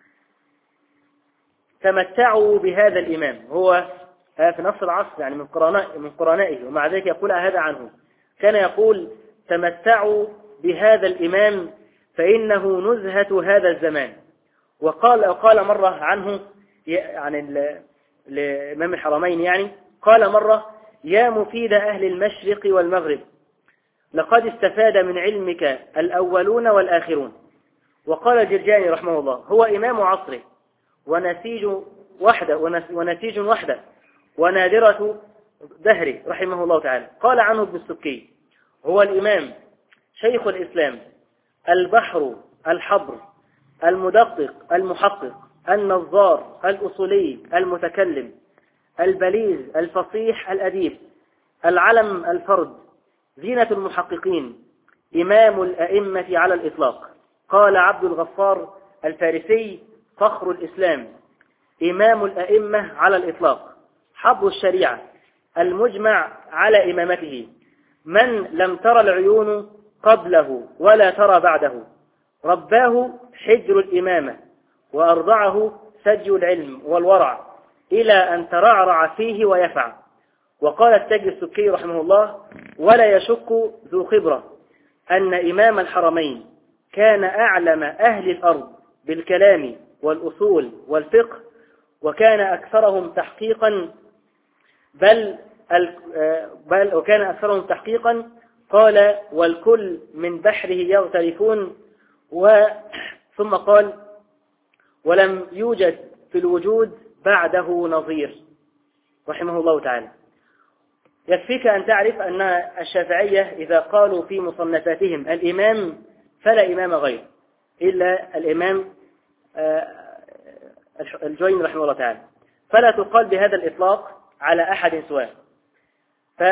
تمتعوا بهذا الإمام. هو في نفس العصر يعني من قرناء من قرنائه، ومع ذلك يقول هذا عنه. كان يقول: تمتعوا بهذا الإمام فإنه نزهة هذا الزمان. وقال قال مرة عنه يعني الإمام الحرمين، يعني قال مرة: يا مفيد أهل المشرق والمغرب، لقد استفاد من علمك الأولون والآخرون. وقال الجرجاني رحمه الله: هو إمام عصره ونسيج وحده ونسيج وحده ونادرة دهره رحمه الله تعالى. قال عنه ابن السكي: هو الإمام شيخ الإسلام، البحر الحبر، المدقق المحقق، النظار الأصولي المتكلم، البليغ الفصيح الأديب، العلم الفرد، زينة المحققين، إمام الأئمة على الإطلاق. قال عبد الغفار الفارسي: فخر الإسلام، إمام الأئمة على الإطلاق، حبر الشريعة، المجمع على إمامته، من لم ترى العيون قبله ولا ترى بعده، رباه حجر الإمامة وأرضعه سجي العلم والورع إلى أن ترعرع فيه ويفع. وقال التاج السكي رحمه الله: ولا يشك ذو خبرة أن إمام الحرمين كان أعلم أهل الأرض بالكلام والأصول والفقه، وكان أكثرهم تحقيقا بل, بل وكان أكثرهم تحقيقا قال: والكل من بحره يغترفون. ثم قال: ولم يوجد في الوجود بعده نظير رحمه الله تعالى. يكفيك أن تعرف أن الشافعية إذا قالوا في مصنفاتهم الإمام فلا إمام غير إلا الإمام الجويني رحمه الله تعالى، فلا تقال بهذا الإطلاق على أحد سواه. ف...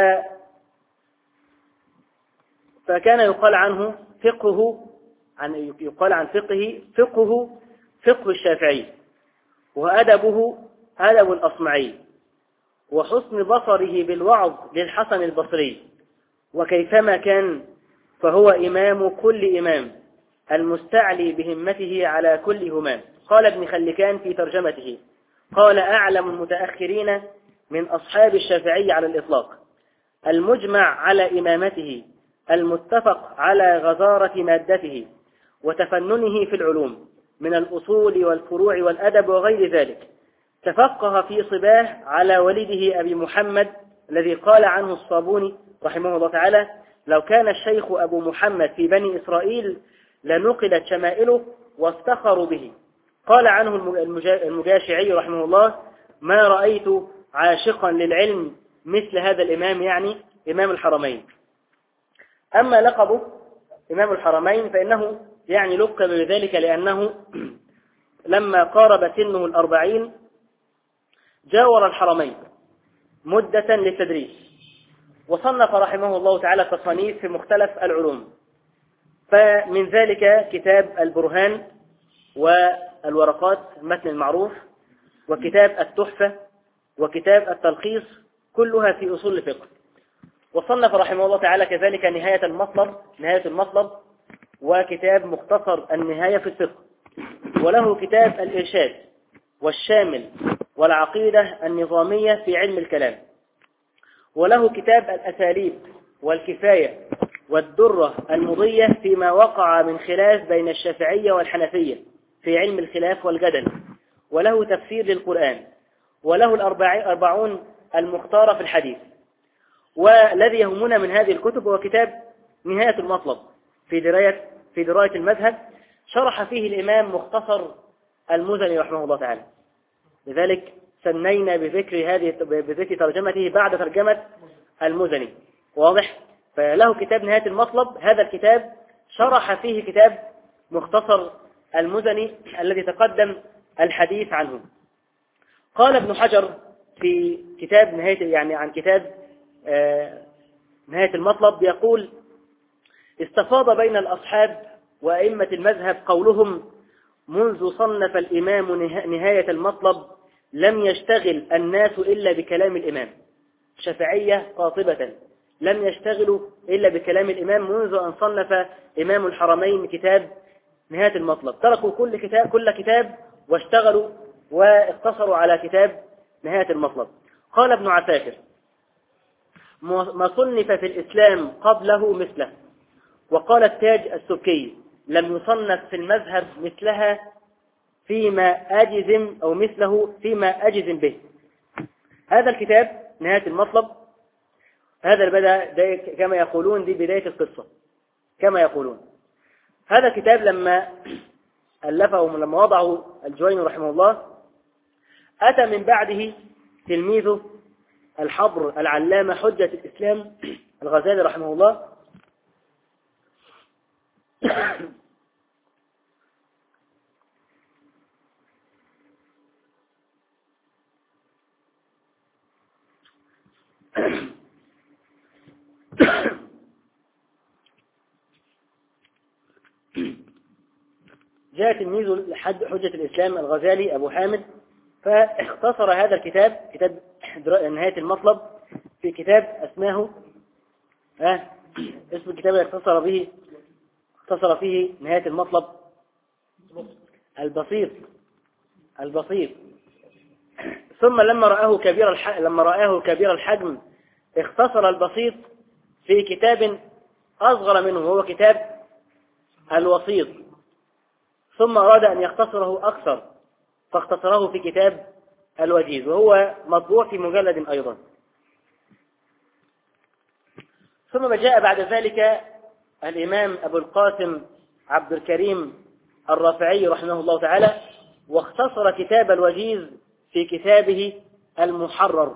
فكان يقال عنه فقه عن يقال عن فقه فقه فقه الشافعي، وأدبه أدب الأصمعي، وحسن بصره بالوعظ للحسن البصري. وكيفما كان فهو إمام كل إمام، المستعلي بهمته على كل همام. قال ابن خلكان في ترجمته: قال: أعلم المتأخرين من أصحاب الشافعي على الإطلاق، المجمع على إمامته، المتفق على غزارة مادته وتفننه في العلوم من الأصول والفروع والأدب وغير ذلك. تفقه في صباه على ولده أبي محمد الذي قال عنه الصابوني رحمه الله تعالى: لو كان الشيخ أبو محمد في بني إسرائيل لنقلت شمائله وافتخروا به. قال عنه المجاشعي رحمه الله: ما رأيت عاشقا للعلم مثل هذا الإمام، يعني إمام الحرمين. أما لقبه إمام الحرمين فإنه يعني لقب بذلك لأنه لما قارب سنه الأربعين جاور الحرمين مدة للتدريس، وصنف رحمه الله تعالى تصانيف في مختلف العلوم، فمن ذلك كتاب البرهان والورقات المتن المعروف، وكتاب التحفة، وكتاب التلخيص، كلها في أصول الفقه. وصنف رحمه الله تعالى كذلك نهاية المطلب نهاية المطلب وكتاب مختصر النهاية في الفقه، وله كتاب الإرشاد والشامل والعقيدة النظامية في علم الكلام، وله كتاب الأساليب والكفاية والدرة المضية فيما وقع من خلاف بين الشافعية والحنفية في علم الخلاف والجدل، وله تفسير للقرآن، وله الأربعون المختارة في الحديث. والذي يهمنا من هذه الكتب هو كتاب نهاية المطلب في دراية في دراية المذهب، شرح فيه الإمام مختصر المزني رحمه الله تعالى، لذلك سنينا بذكر هذه بذكر ترجمته بعد ترجمة المزني. واضح؟ فله كتاب نهاية المطلب، هذا الكتاب شرح فيه كتاب مختصر المزني الذي تقدم الحديث عنه. قال ابن حجر في كتاب نهاية يعني عن كتاب آه نهاية المطلب، يقول: استفاض بين الأصحاب وأئمة المذهب قولهم: منذ صنف الإمام نهاية المطلب لم يشتغل الناس إلا بكلام الإمام. شافعية قاطبة لم يشتغلوا إلا بكلام الإمام منذ أن صنف إمام الحرمين كتاب نهاية المطلب، تركوا كل كتاب كل كتاب واشتغلوا واقتصروا على كتاب نهاية المطلب. قال ابن عساكر: ما صنف في الإسلام قبله مثله. وقال التاج السبكي: لم يصنف في المذهب مثلها فيما أجزم أو مثله فيما أجزم به. هذا الكتاب نهاية المطلب، هذا البدأ كما يقولون دي بداية القصة كما يقولون. هذا الكتاب لما ألفه لما وضعه الجويني رحمه الله، أتى من بعده تلميذه الحبر العلامة حجة الإسلام الغزالي رحمه الله جاء تلميذ حجة الإسلام الغزالي أبو حامد فاختصر هذا الكتاب كتاب نهاية المطلب في كتاب اسمه ها اسم الكتاب اللي اختصر به اختصر فيه نهاية المطلب البسيط البسيط ثم لما رآه كبير الحجم لما رآه كبير الحجم اختصر البسيط في كتاب أصغر منه وهو كتاب الوسيط، ثم أراد أن يختصره أكثر فاختصره في كتاب الوجيز، وهو مطبوع في مجلد أيضا. ثم جاء بعد ذلك الإمام أبو القاسم عبد الكريم الرافعي رحمه الله تعالى واختصر كتاب الوجيز في كتابه المحرر.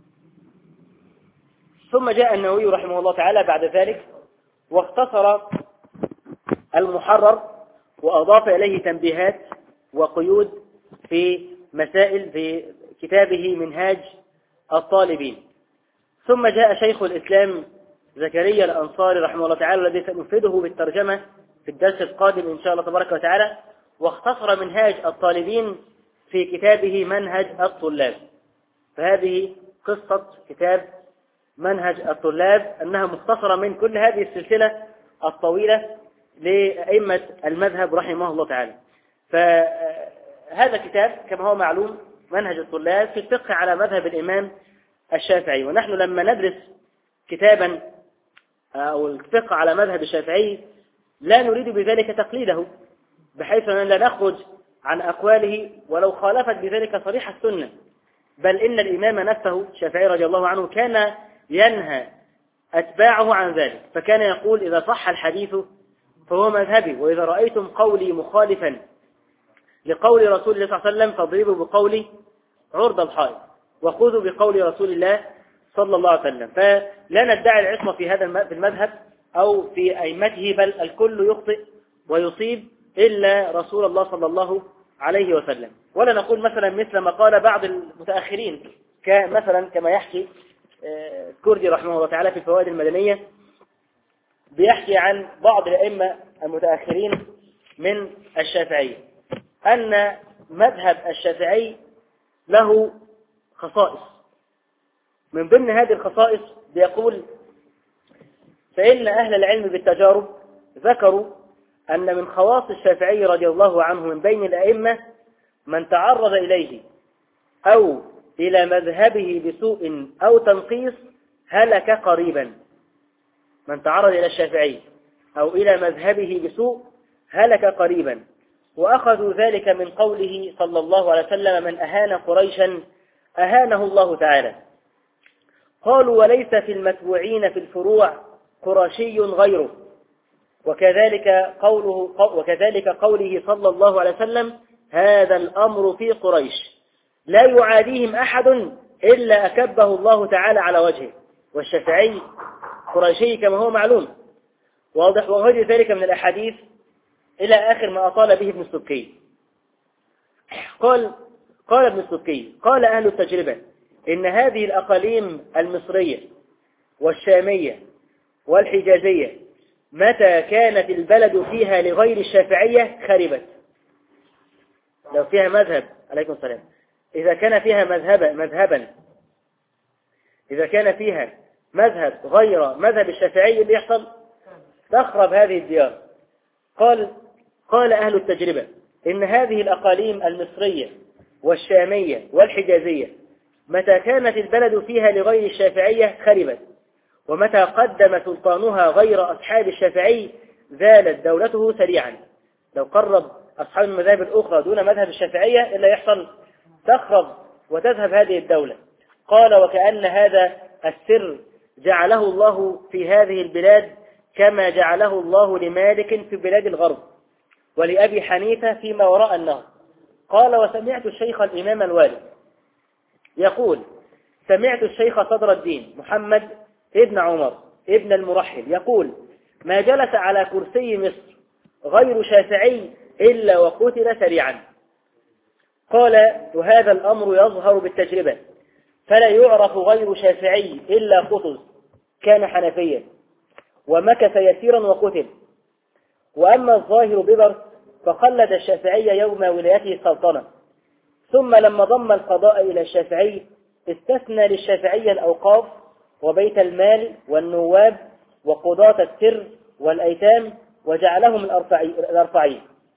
ثم جاء النووي رحمه الله تعالى بعد ذلك واختصر المحرر وأضاف إليه تنبيهات وقيود في مسائل في كتابه منهاج الطالبين. ثم جاء شيخ الإسلام زكريا الأنصاري رحمه الله تعالى الذي سنفيده بالترجمة في الدرس القادم إن شاء الله تبارك وتعالى، واختصر منهاج الطالبين في كتابه منهج الطلاب. فهذه قصة كتاب منهج الطلاب أنها مختصرة من كل هذه السلسلة الطويلة لأئمة المذهب رحمه الله تعالى. فهذا الكتاب كما هو معلوم منهج الطلاب في الفقه على مذهب الإمام الشافعي، ونحن لما ندرس كتابا أو الفقه على مذهب الشافعي لا نريد بذلك تقليده، بحيث أن لا نخرج عن أقواله ولو خالفت بذلك صريح السنة، بل إن الإمام نفسه الشافعي رضي الله عنه كان ينهى أتباعه عن ذلك، فكان يقول: إذا صح الحديث فهو مذهبي، وإذا رأيتم قولي مخالفا لقول رسول الله صلى الله عليه وسلم فاضربوا بقولي عرض الحائط وخذوا بقول رسول الله صلى الله عليه وسلم. فلا ندعي العصمة في هذا المذهب أو في أئمته، بل الكل يخطئ ويصيب إلا رسول الله صلى الله عليه وسلم. ولا نقول مثلا مثل ما قال بعض المتأخرين كمثلا كما يحكي الكردي رحمه الله تعالى في الفوائد المدنية، بيحكي عن بعض الأئمة المتأخرين من الشافعية أن مذهب الشافعي له خصائص، من ضمن هذه الخصائص بيقول: فإن أهل العلم بالتجارب ذكروا أن من خواص الشافعي رضي الله عنه من بين الأئمة من تعرض إليه أو إلى مذهبه بسوء أو تنقيص هلك قريبا. من تعرض إلى الشافعي أو إلى مذهبه بسوء هلك قريبا. وأخذوا ذلك من قوله صلى الله عليه وسلم: من أهان قريشا أهانه الله تعالى. قالوا: وليس في المتبوعين في الفروع قرشي غيره. وكذلك قوله وكذلك قوله صلى الله عليه وسلم: هذا الأمر في قريش لا يعاديهم أحد إلا أكبه الله تعالى على وجهه. والشافعي قريشي كما هو معلوم واضح. وغير ذلك من الأحاديث إلى آخر ما أطال به ابن السبكي. قال قال ابن السبكي: قال أهل التجربة إن هذه الأقاليم المصرية والشامية والحجازية متى كانت البلد فيها لغير الشافعية خربت. لو فيها مذهب عليكم السلام إذا كان فيها مذهبا مذهبا إذا كان فيها مذهب غير مذهب الشافعي اللي يحصل تخرب هذه الديار. قال قال أهل التجربة إن هذه الأقاليم المصرية والشامية والحجازية متى كانت البلد فيها لغير الشافعية خربت، ومتى قدم سلطانها غير أصحاب الشافعي زالت دولته سريعا. لو قرب أصحاب المذاهب الأخرى دون مذهب الشافعية إلا يحصل تخرب وتذهب هذه الدولة. قال: وكأن هذا السر جعله الله في هذه البلاد كما جعله الله لمالك في بلاد الغرب ولأبي حنيفة فيما وراء النهر. قال: وسمعت الشيخ الإمام الوالي يقول: سمعت الشيخ صدر الدين محمد ابن عمر ابن المرحل يقول: ما جلس على كرسي مصر غير شافعي إلا وقتل سريعا. قال: وهذا الأمر يظهر بالتجربة، فلا يعرف غير شافعي إلا قطز كان حنفيا ومكث يسيرا وقتل. وأما الظاهر ببرس فقلد الشافعي يوم ولايته السلطنة، ثم لما ضم القضاء إلى الشافعي استثنى للشافعي الأوقاف وبيت المال والنواب وقضاة السر والأيتام وجعلهم الأرفعين.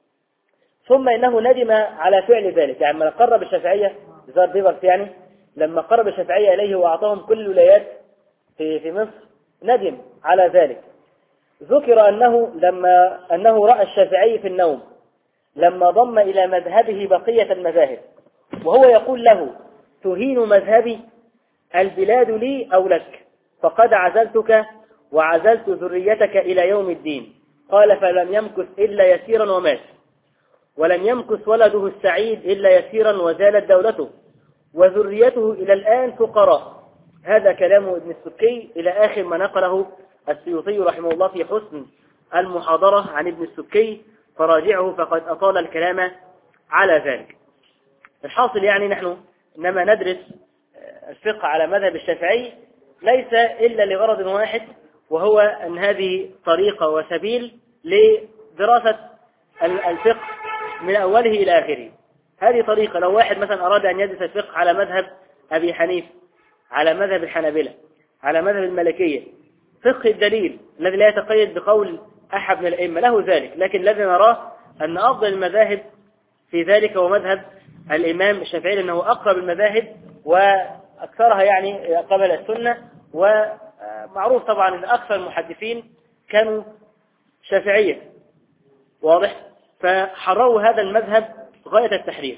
ثم إنه ندم على فعل ذلك، يعني لما قرب الشافعية زار بيبرس يعني لما قرب الشافعية إليه وأعطاهم كل الولايات في في مصر ندم على ذلك. ذكر أنه لما أنه رأى الشافعي في النوم لما ضم إلى مذهبه بقية المذاهب وهو يقول له: تهين مذهبي؟ البلاد لي أو لك؟ فقد عزلتك وعزلت ذريتك إلى يوم الدين. قال: فلم يمكث إلا يسيرا ومات، ولم يمكث ولده السعيد إلا يسيرا وزالت دولته، وذريته إلى الآن فقراء. هذا كلام ابن السبكي إلى آخر ما نقله السيوطي رحمه الله في حسن المحاضرة عن ابن السبكي، فراجعه فقد أطال الكلام على ذلك. الحاصل يعني نحن إنما ندرس الفقه على مذهب الشافعي ليس إلا لغرض واحد، وهو أن هذه طريقة وسبيل لدراسة الفقه من أوله إلى آخره. هذه طريقة. لو واحد مثلا أراد أن يدرس الفقه على مذهب أبي حنيفة، على مذهب الحنابلة، على مذهب المالكية، فقه الدليل الذي لا يتقيد بقول أحد من الأئمة له ذلك، لكن الذي نراه أن أفضل المذاهب في ذلك هو مذهب الإمام الشافعي، لأنه أقرب المذاهب وأكثرها يعني قبل السنة. ومعروف طبعا أن أكثر المحدثين كانوا شافعية واضح، فحرروا هذا المذهب غاية التحرير.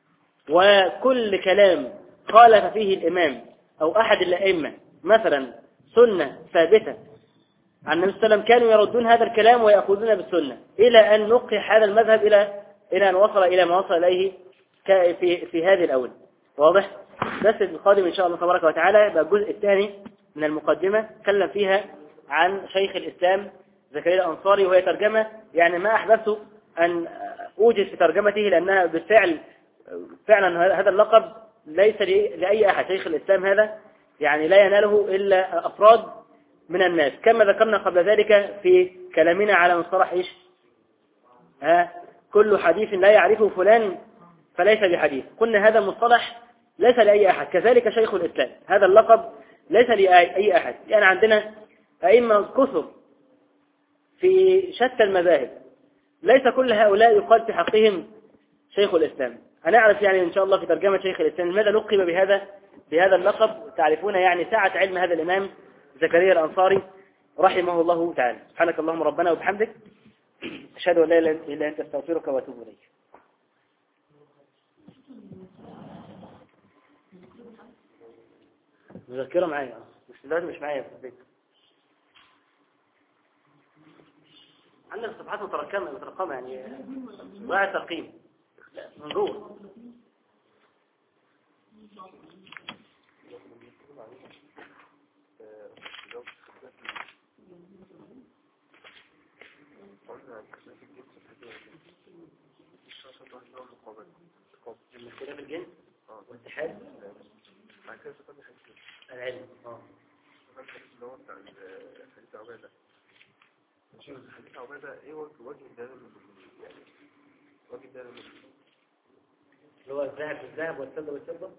وكل كلام خالف فيه الإمام أو أحد الأئمة مثلا سنة ثابتة عن النبي صلى الله عليه وسلم كانوا يردون هذا الكلام ويأخذون بالسنة إلى أن نقح هذا المذهب إلى إلى أن وصل إلى ما وصل إليه في في هذه الأول واضح. درس القادم إن شاء الله تبارك وتعالى يبقى الجزء الثاني من المقدمة تكلم فيها عن شيخ الإسلام زكريا الأنصاري، وهي ترجمة يعني ما أحببت أن أوجد في ترجمته لأنها بالفعل فعلا هذا اللقب ليس لأي أحد. شيخ الإسلام هذا يعني لا يناله إلا أفراد من الناس، كما ذكرنا قبل ذلك في كلامنا على مصطلح إيش ها كل حديث لا يعرفه فلان فليس بحديث. قلنا هذا المصطلح ليس لأي أحد. كذلك شيخ الإسلام هذا اللقب ليس لأي أحد، يعني عندنا أئمة كثر في شتى المذاهب، ليس كل هؤلاء يقال في حقهم شيخ الإسلام. هنعرف يعني إن شاء الله في ترجمة شيخ الإسلام لماذا لقب بهذا بهذا اللقب. تعرفون يعني سعة علم هذا الإمام زكريا الأنصاري رحمه الله تعالى. سبحانك اللهم ربنا وبحمدك، أشهد أن لا إله إلا أنت، أستغفرك وأتوب إليك. مذكرة معايا بس دلوقتي مش معايا في البيت. عندنا صفحات مترقمة مترقمة يعني ضاع ترقيم. لا من جوه. المشكلة في الجنس والاتحاد العلم. اه اللي هو بتاع حديث عبادة. حديث عبادة ايه وجه الدلالة يعني وجه الدلالة اللي هو الذهب بالذهب والفضة بالفضة.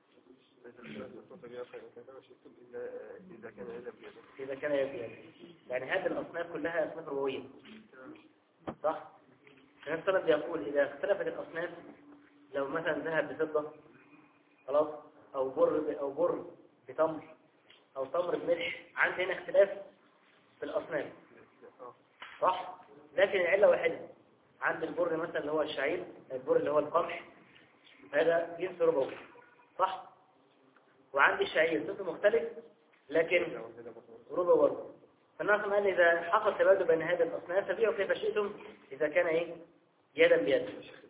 إذا كان يدا بيده. إذا كان يدا بيده. يعني هذه الأصناف كلها أصناف ربوية. صح؟ النبي صلى الله عليه وسلم يقول إذا اختلفت الأصناف، لو مثلا ذهب بفضة خلاص، أو بر أو بر بتمر، أو تمر بملح، عندي هنا اختلاف في الأصناف. صح؟ لكن العلة واحدة. عند البر مثلا اللي هو الشعير، البر اللي هو القمح، هذا جنس ربوي. صح؟ وعندي الشعير صنف مختلف لكن ربوي برضه. فالناس قال إذا حصل تبادل بين هذه الأصناف فبيعوا كيف شئتم إذا كان إيه يدا بيد.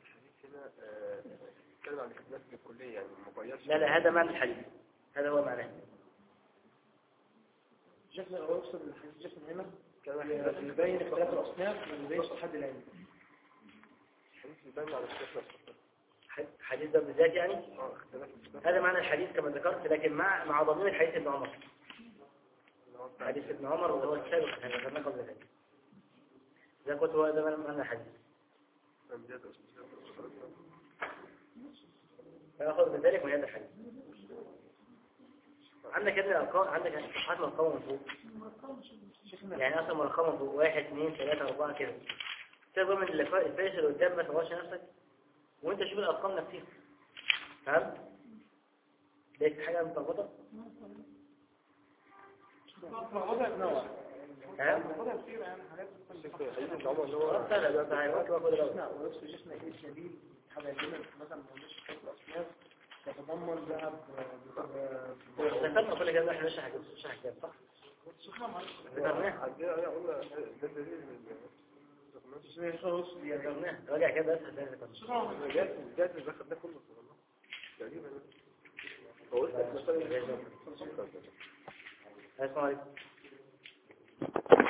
لا لا هذا معنى الحديث، هذا هو معناه. شيخنا لو يقصد الحديث شيخنا هنا يبين اختلاف الأصناف ويبين صحة العلم. حديث ده بالذات يعني هذا معنى الحديث كما ذكرت، لكن مع مع ضمن الحديث ابن عمر. حديث ابن عمر وهو السابق احنا ذكرناه قبل ذلك. إذا قلت هو هذا معنى الحديث. فأخذ من ذلك من هذا الحديث. عندك هذه الأرقام، عندك صفحات مرقمة من فوق. يعني أصلا مرقمة من فوق واحد اثنين ثلاثة أربعة كده. تقول من اللقاء الفاشل اللي قدام ما تغش نفسك وأنت شوف الأرقام نفسها. فهمت؟ لقيت حاجة متلخبطة؟ متلخبطة نوع. ها؟ متلخبطة كتير يعني حاجات حديث العمر اللي هو سهلة بس هيوقف وأقول لك. لا ويقصد شيخنا إيه شديد حاجة يجينا مثلا ما عندناش صفات الأصناف يتضمن ذهب. ذكرنا كل كده احنا نشرح نشرح كده صح؟ شيخنا معلش. ذكرناه. قلنا ده دليل ذكرناه. راجع كده بس هتلاقي ذكرناه. جات جات البخت ده كله تقريبا. فقلت مثلا السلام عليكم.